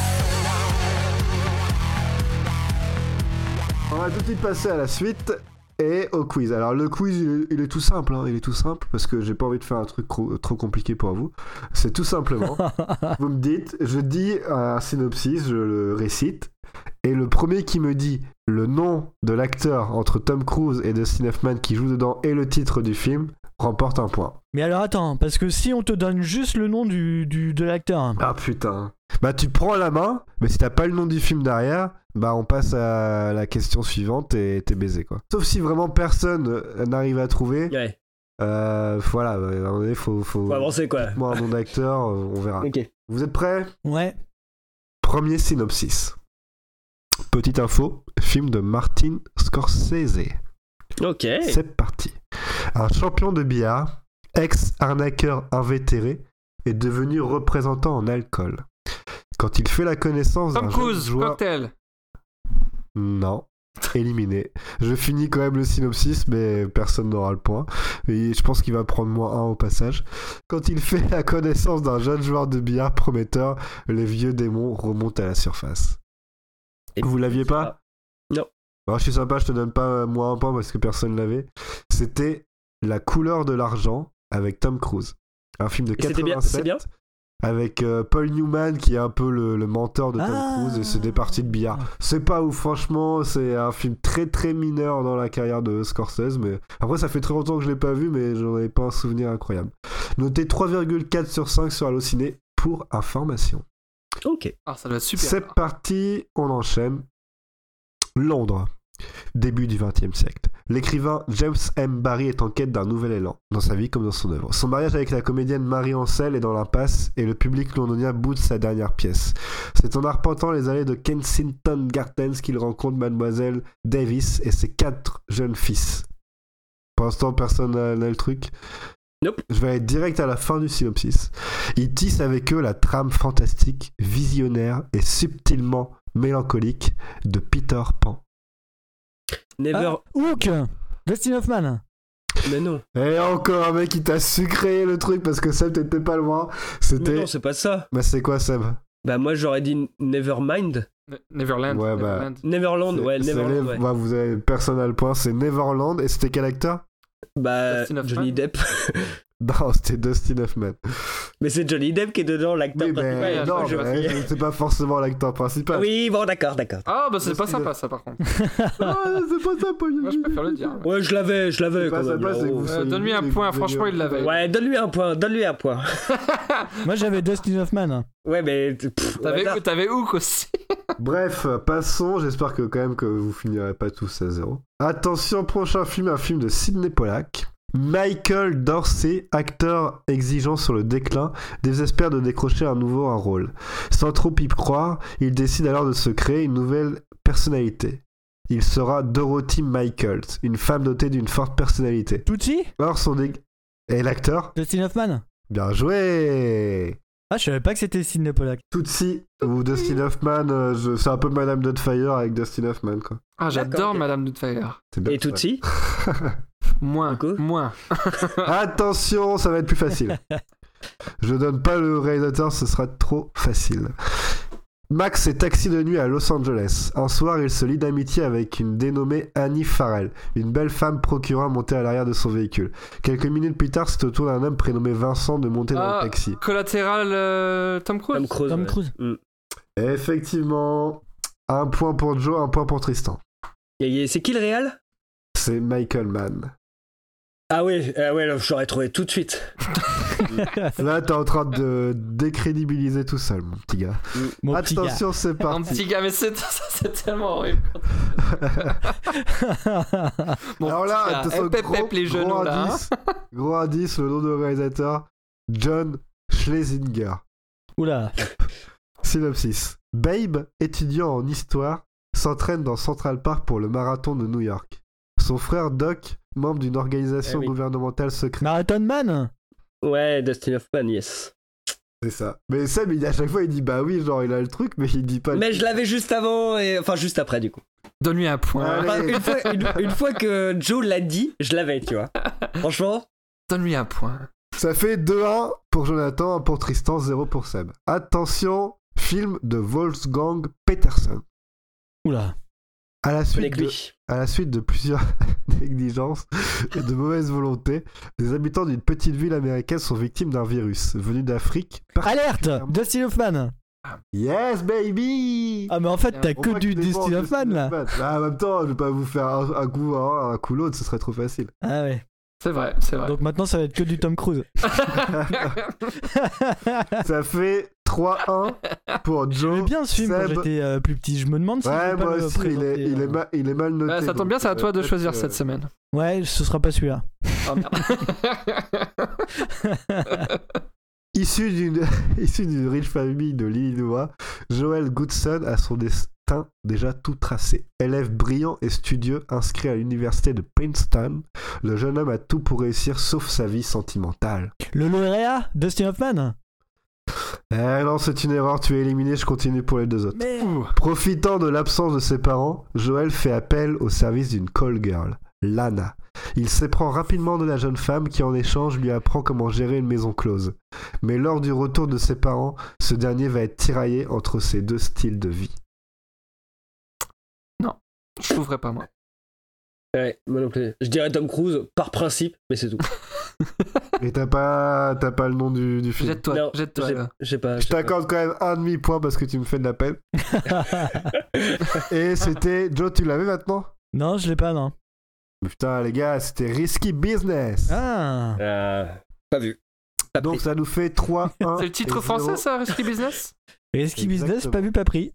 On va tout de suite passer à la suite. Et au quiz. Alors le quiz, il est, il est tout simple, hein. il est tout simple parce que j'ai pas envie de faire un truc trop, trop compliqué pour vous. C'est tout simplement, vous me dites, je dis un synopsis, je le récite, et le premier qui me dit le nom de l'acteur entre Tom Cruise et Dustin Hoffman qui joue dedans et le titre du film remporte un point. Mais alors attends, parce que si on te donne juste le nom du, du, de l'acteur... Ah putain. Bah tu prends la main, mais si t'as pas le nom du film derrière, bah on passe à la question suivante et t'es baisé quoi. Sauf si vraiment personne n'arrive à trouver. Ouais. Euh, voilà, à un moment donné, faut, faut... faut avancer quoi. Moi un nom d'acteur, on verra. Ok. Vous êtes prêts ? Ouais. Premier synopsis. Petite info, film de Martin Scorsese. Ok. C'est parti. Un champion de billard, ex-arnaqueur invétéré, est devenu représentant en alcool. Quand il fait la connaissance Tom d'un Cruise, jeune joueur... cocktail. Non, éliminé. Je finis quand même le synopsis, mais personne n'aura le point. Et je pense qu'il va prendre moins un au passage. Quand il fait la connaissance d'un jeune joueur de billard prometteur, les vieux démons remontent à la surface. Et vous l'aviez pas ? Non. Alors, je suis sympa, je te donne pas moins un point parce que personne l'avait. C'était La couleur de l'argent avec Tom Cruise. Un film de Et c'était bien, quatre-vingt-sept. c'est bien Avec euh, Paul Newman qui est un peu le, le mentor de Tom Ah. Cruise et c'est des parties de billard. C'est pas ouf, franchement, c'est un film très très mineur dans la carrière de Scorsese, mais après ça fait très longtemps que je l'ai pas vu, mais j'en avais pas un souvenir incroyable. Noté trois virgule quatre sur cinq sur Allociné pour information. Ok. Ah, ça doit être super. C'est parti, on enchaîne. Londres, début du vingtième siècle. L'écrivain James M. Barrie est en quête d'un nouvel élan, dans sa vie comme dans son œuvre. Son mariage avec la comédienne Marie Ancel est dans l'impasse et le public londonien boude sa dernière pièce. C'est en arpentant les allées de Kensington Gardens qu'il rencontre Mademoiselle Davis et ses quatre jeunes fils. Pour l'instant, personne n'a, n'a le truc. Nope. Je vais aller direct à la fin du synopsis. Il tisse avec eux la trame fantastique, visionnaire et subtilement mélancolique de Peter Pan. Never. Ah, Hook Dustin Hoffman. Mais non. Et encore un mec qui t'a sucré le truc parce que Seb t'étais pas loin. C'était. Mais non, c'est pas ça. Bah c'est quoi Seb ? Bah moi j'aurais dit Nevermind. Neverland. Ouais bah. Neverland, Neverland, ouais, c'est Neverland. les... Ouais. bah, vous avez personne à le point, c'est Neverland et c'était quel acteur ? Bah Johnny Depp. Non, c'était Dustin Hoffman. Mais c'est Johnny Depp qui est dedans, l'acteur oui, principal. Mais non, mais c'est pas forcément l'acteur principal. Oui, bon, d'accord, d'accord. Ah, bah c'est Dustin pas sympa ça par contre. Ah, c'est pas sympa. Moi je préfère le dire. Ouais, je l'avais, je l'avais. C'est pas sympa, c'est que vous Euh, donne-lui un point, franchement il l'avait. Ouais, donne-lui un point, donne-lui un point. Moi j'avais Dustin Hoffman. Ouais, mais. Pff, T'avais, ouais, t'avais Hook aussi. Bref, passons. J'espère que quand même que vous finirez pas tous à zéro. Attention, prochain film, un film de Sidney Pollack. Michael Dorsey, acteur exigeant sur le déclin, désespère de décrocher à nouveau un rôle. Sans trop y croire, il décide alors de se créer une nouvelle personnalité. Il sera Dorothy Michaels, une femme dotée d'une forte personnalité. Tootsie ? Alors son dé... Et l'acteur ? Dustin Hoffman. Bien joué. Ah, je savais pas que c'était Sidney Pollack. Tootsie ou Dustin Hoffman, euh, je... c'est un peu Madame Doubtfire avec Dustin Hoffman quoi. Ah, j'adore okay. Madame Doubtfire. Et Tootsie ? Moins, moins. Attention, ça va être plus facile. Je donne pas le réalisateur, ce sera trop facile. Max est taxi de nuit à Los Angeles. Un soir, il se lie d'amitié avec une dénommée Annie Farrell, une belle femme procurant montée à l'arrière de son véhicule. Quelques minutes plus tard, c'est au tour d'un homme prénommé Vincent de monter ah, dans le taxi. Collatéral euh, Tom Cruise. Tom Cruise. Tom ouais. Cruise. Mm. Effectivement, un point pour Joe, un point pour Tristan. C'est qui le réal ? C'est Michael Mann. Ah oui, ah ouais, là, je l'aurais trouvé tout de suite. Là, t'es en train de décrédibiliser tout seul, mon petit gars. Mon Attention, petit c'est parti. Mon petit gars, mais c'est, ça, c'est tellement horrible. Bon, alors là, gars, gros, pep, pep, les genoux, gros, là, indice, hein. Gros indice, le nom de réalisateur, John Schlesinger. Oula. Synopsis. Babe, étudiant en histoire, s'entraîne dans Central Park pour le marathon de New York. Son frère Doc, membre d'une organisation eh oui. gouvernementale secrète. Marathon Man. Ouais, Dustin Hoffman, yes. C'est ça. Mais Sam, il, à chaque fois, il dit bah oui, genre il a le truc, mais il dit pas. Mais je l'avais juste avant, et enfin juste après, du coup. Donne-lui un point. Enfin, une, fois, une, une fois que Joe l'a dit, je l'avais, tu vois. Franchement. Donne-lui un point. Ça fait deux un pour Jonathan, un pour Tristan, zéro pour Seb. Attention, film de Wolfgang Petersen. Oula. À la suite de, à la suite de plusieurs négligences et de mauvaise volonté, les habitants d'une petite ville américaine sont victimes d'un virus venu d'Afrique. Alerte, Dustin Hoffman. Yes baby. Ah mais en fait t'as que du Dustin Hoffman là. Bah, en même temps je vais pas vous faire un, un coup un, un coup l'autre, ce serait trop facile. Ah ouais. C'est vrai, c'est vrai. Donc maintenant ça va être que du Tom Cruise. Ça fait trois un pour Joe. J'aimais bien ce film Seb. quand j'étais euh, plus petit. Je me demande si ouais, je vais moi pas le aussi, il est, il, est euh... mal, il est mal noté. Bah, ça tombe bien, c'est à toi de choisir euh... cette semaine. Ouais, ce sera pas celui-là. Oh merde. Issu d'une issu d'une riche famille de l'Illinois, Joel Goodson a son destin déjà tout tracé. Élève brillant et studieux, inscrit à l'université de Princeton, le jeune homme a tout pour réussir sauf sa vie sentimentale. Le lauréat, Dustin Hoffman. Eh non, c'est une erreur, tu es éliminé, je continue pour les deux autres. Mais... Profitant de l'absence de ses parents, Joel fait appel au service d'une call girl, Lana. Il s'éprend rapidement de la jeune femme qui en échange lui apprend comment gérer une maison close. Mais lors du retour de ses parents, ce dernier va être tiraillé entre ces deux styles de vie. Non, je trouverai pas moi. Ouais, moi non plus. Je dirais Tom Cruise par principe, mais c'est tout. Et t'as pas, t'as pas le nom du, du film. Jette-toi, non, jette-toi. J'ai, j'ai pas, je t'accorde quand même un demi-point parce que tu me fais de la peine. Et c'était... Joe, tu l'avais maintenant ? Non, je l'ai pas, non. Putain, les gars, c'était Risky Business. Ah. Euh, pas vu. Pas Donc pris. ça nous fait trois un. C'est le titre français, ça, Risky Business ? Risky Business, pas vu, pas pris.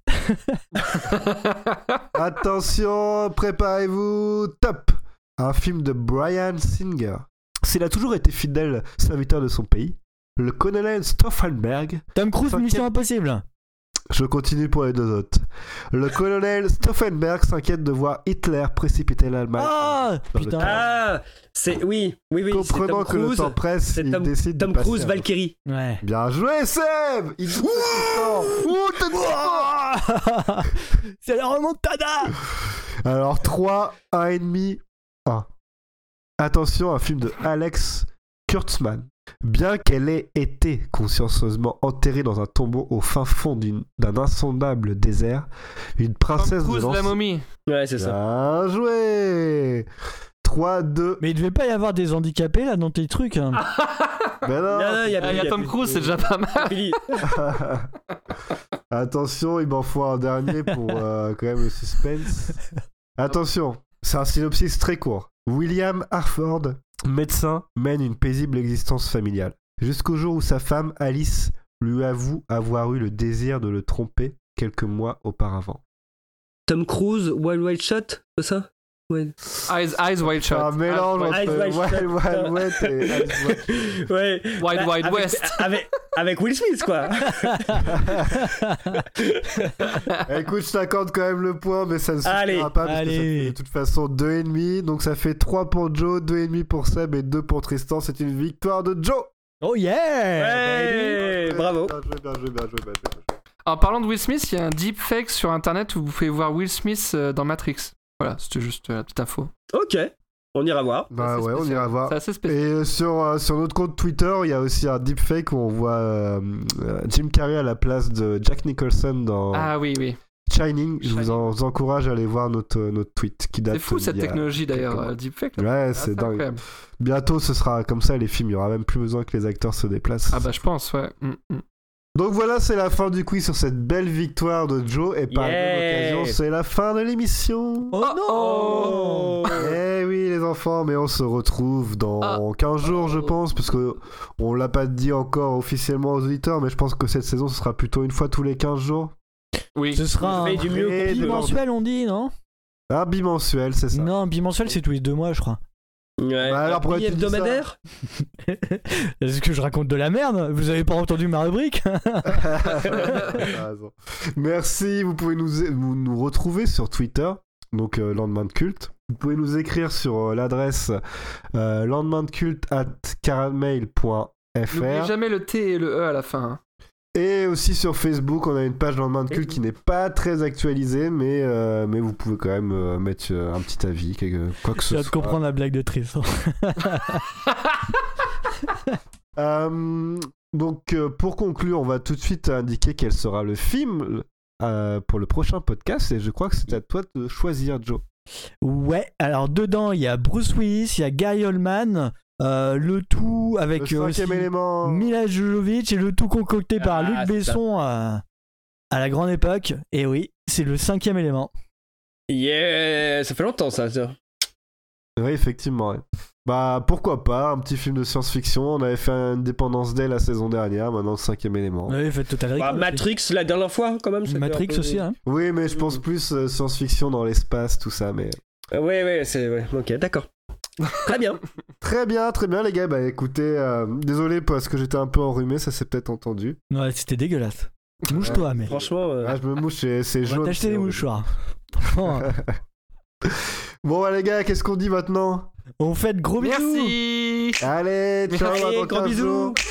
Attention, préparez-vous, top. Un film de Bryan Singer. S'il a toujours été fidèle serviteur de son pays, le colonel Stauffenberg... Tom Cruise, Mission Impossible. Je continue pour les deux autres. Le colonel Stauffenberg s'inquiète de voir Hitler précipiter l'Allemagne. Ah, putain. Ah, c'est oui, oui, oui. Comprenant que le temps presse, c'est il Tom, décide Tom de passer Cruise, Valkyrie. Ouais. Bien joué, Seb. Il joue Ouh, t'as c'est la remontada. Alors trois, un et demi, un. Attention, un film de Alex Kurtzman. Bien qu'elle ait été consciencieusement enterrée dans un tombeau au fin fond d'une, d'un insondable désert, une princesse Tom Cruise, de la momie. Ouais, c'est ça. Bien joué. trois, deux. Mais il devait pas y avoir des handicapés là dans tes trucs. Hein. Ben non. Il y a, ah, y a, y a Tom Cruise, c'est déjà pas mal. Attention, il m'en faut un dernier pour euh, quand même le suspense. Attention, c'est un synopsis très court. William Harford, médecin, mène une paisible existence familiale. Jusqu'au jour où sa femme, Alice, lui avoue avoir eu le désir de le tromper quelques mois auparavant. Tom Cruise, Wild Wild Shot, c'est ça? Ouais. Eyes, eyes Wide Shut. Un mélange entre Eyes Wide Wild Shut. Wild West et Eyes Wide Shut. Ouais. Wild Bah, Wild avec, West. Avec, avec Will Smith, quoi. Écoute, je t'accorde quand même le point, mais ça ne Allez, suffira pas parce allez. que ça fait de toute façon deux virgule cinq. Donc ça fait trois pour Joe, deux virgule cinq pour Seb et deux pour Tristan. C'est une victoire de Joe. Oh yeah. Ouais, baby. bravo. Bien joué, bien joué, bien joué, bien joué. En parlant de Will Smith, il y a un deepfake sur internet où vous pouvez voir Will Smith dans Matrix. Voilà, c'était juste la petite info. Ok, on ira voir. Bah ouais, on ira voir. C'est assez spécial. Et euh, sur, euh, sur notre compte Twitter, il y a aussi un deepfake où on voit euh, euh, Jim Carrey à la place de Jack Nicholson dans Ah oui, oui. Shining. Je Shining. vous, en, vous encourage à aller voir notre, notre tweet qui date. C'est fou cette d'il y a technologie quelques d'ailleurs, mois. euh, deepfake. Là. Ouais, Ah, c'est dingue. incroyable. Bientôt, ce sera comme ça les films. Il y aura même plus besoin que les acteurs se déplacent. Ah bah je pense, ouais. Mm, mm. Donc voilà, c'est la fin du quiz sur cette belle victoire de Joe. Et par la Yeah. même occasion, c'est la fin de l'émission. Oh non. Eh oui, les enfants, mais on se retrouve dans quinze jours, je pense, parce que on l'a pas dit encore officiellement aux auditeurs, mais je pense que cette saison, ce sera plutôt une fois tous les quinze jours. Oui. Ce sera un du mieux Et de bimensuel, on dit, non? Un bimensuel, c'est ça. Non, bimensuel, c'est tous les deux mois, je crois. Ouais. Bah alors, pourquoi Billet tu dis ça hebdomadaire. Est-ce que je raconte de la merde? Vous avez pas entendu ma rubrique? T'as raison. Merci, vous pouvez nous, nous, nous retrouver sur Twitter, donc euh, Lendemain de Culte. Vous pouvez nous écrire sur euh, l'adresse euh, lendemaindeculte arobase caramel point f N'oubliez r. jamais le T et le E à la fin. Hein. Et aussi sur Facebook, on a une page Lendemain de Culte qui n'est pas très actualisée, mais, euh, mais vous pouvez quand même euh, mettre euh, un petit avis, quelque, quoi que ce Je viens soit. de comprendre la blague de Tristan. Euh, donc euh, pour conclure, on va tout de suite indiquer quel sera le film euh, pour le prochain podcast et je crois que c'est à toi de choisir, Joe. Ouais, alors dedans il y a Bruce Willis, il y a Gary Oldman, euh, le tout avec le aussi élément. Mila Jovovich et le tout concocté par Ah, Luc c'est Besson à, à la grande époque. Et oui, c'est le cinquième élément. Yeah, ça fait longtemps ça. ça. Oui, effectivement. Ouais. Bah pourquoi pas, un petit film de science-fiction. On avait fait Independence Day la saison dernière, maintenant le cinquième élément. Oui, fait Total Bah, Recall. Matrix la dernière fois quand même. c'était Matrix un peu- aussi, hein. Oui, mais je pense plus euh, science-fiction dans l'espace, tout ça. Mais Euh, ouais, ouais, c'est ouais. Ok, d'accord. Très bien. très bien, très bien les gars. Bah écoutez, euh, désolé parce que j'étais un peu enrhumé, ça s'est peut-être entendu. Ouais, c'était dégueulasse. Mouche-toi, mais. Franchement. euh, Ah, je me mouche, c'est, c'est On va jaune. t'acheter c'est des horrible. mouchoirs. Franchement, Bon, bah, les gars, qu'est-ce qu'on dit maintenant? on fait de gros bisous. Merci. Allez, ciao, Allez, à dans gros quinze bisous. jours.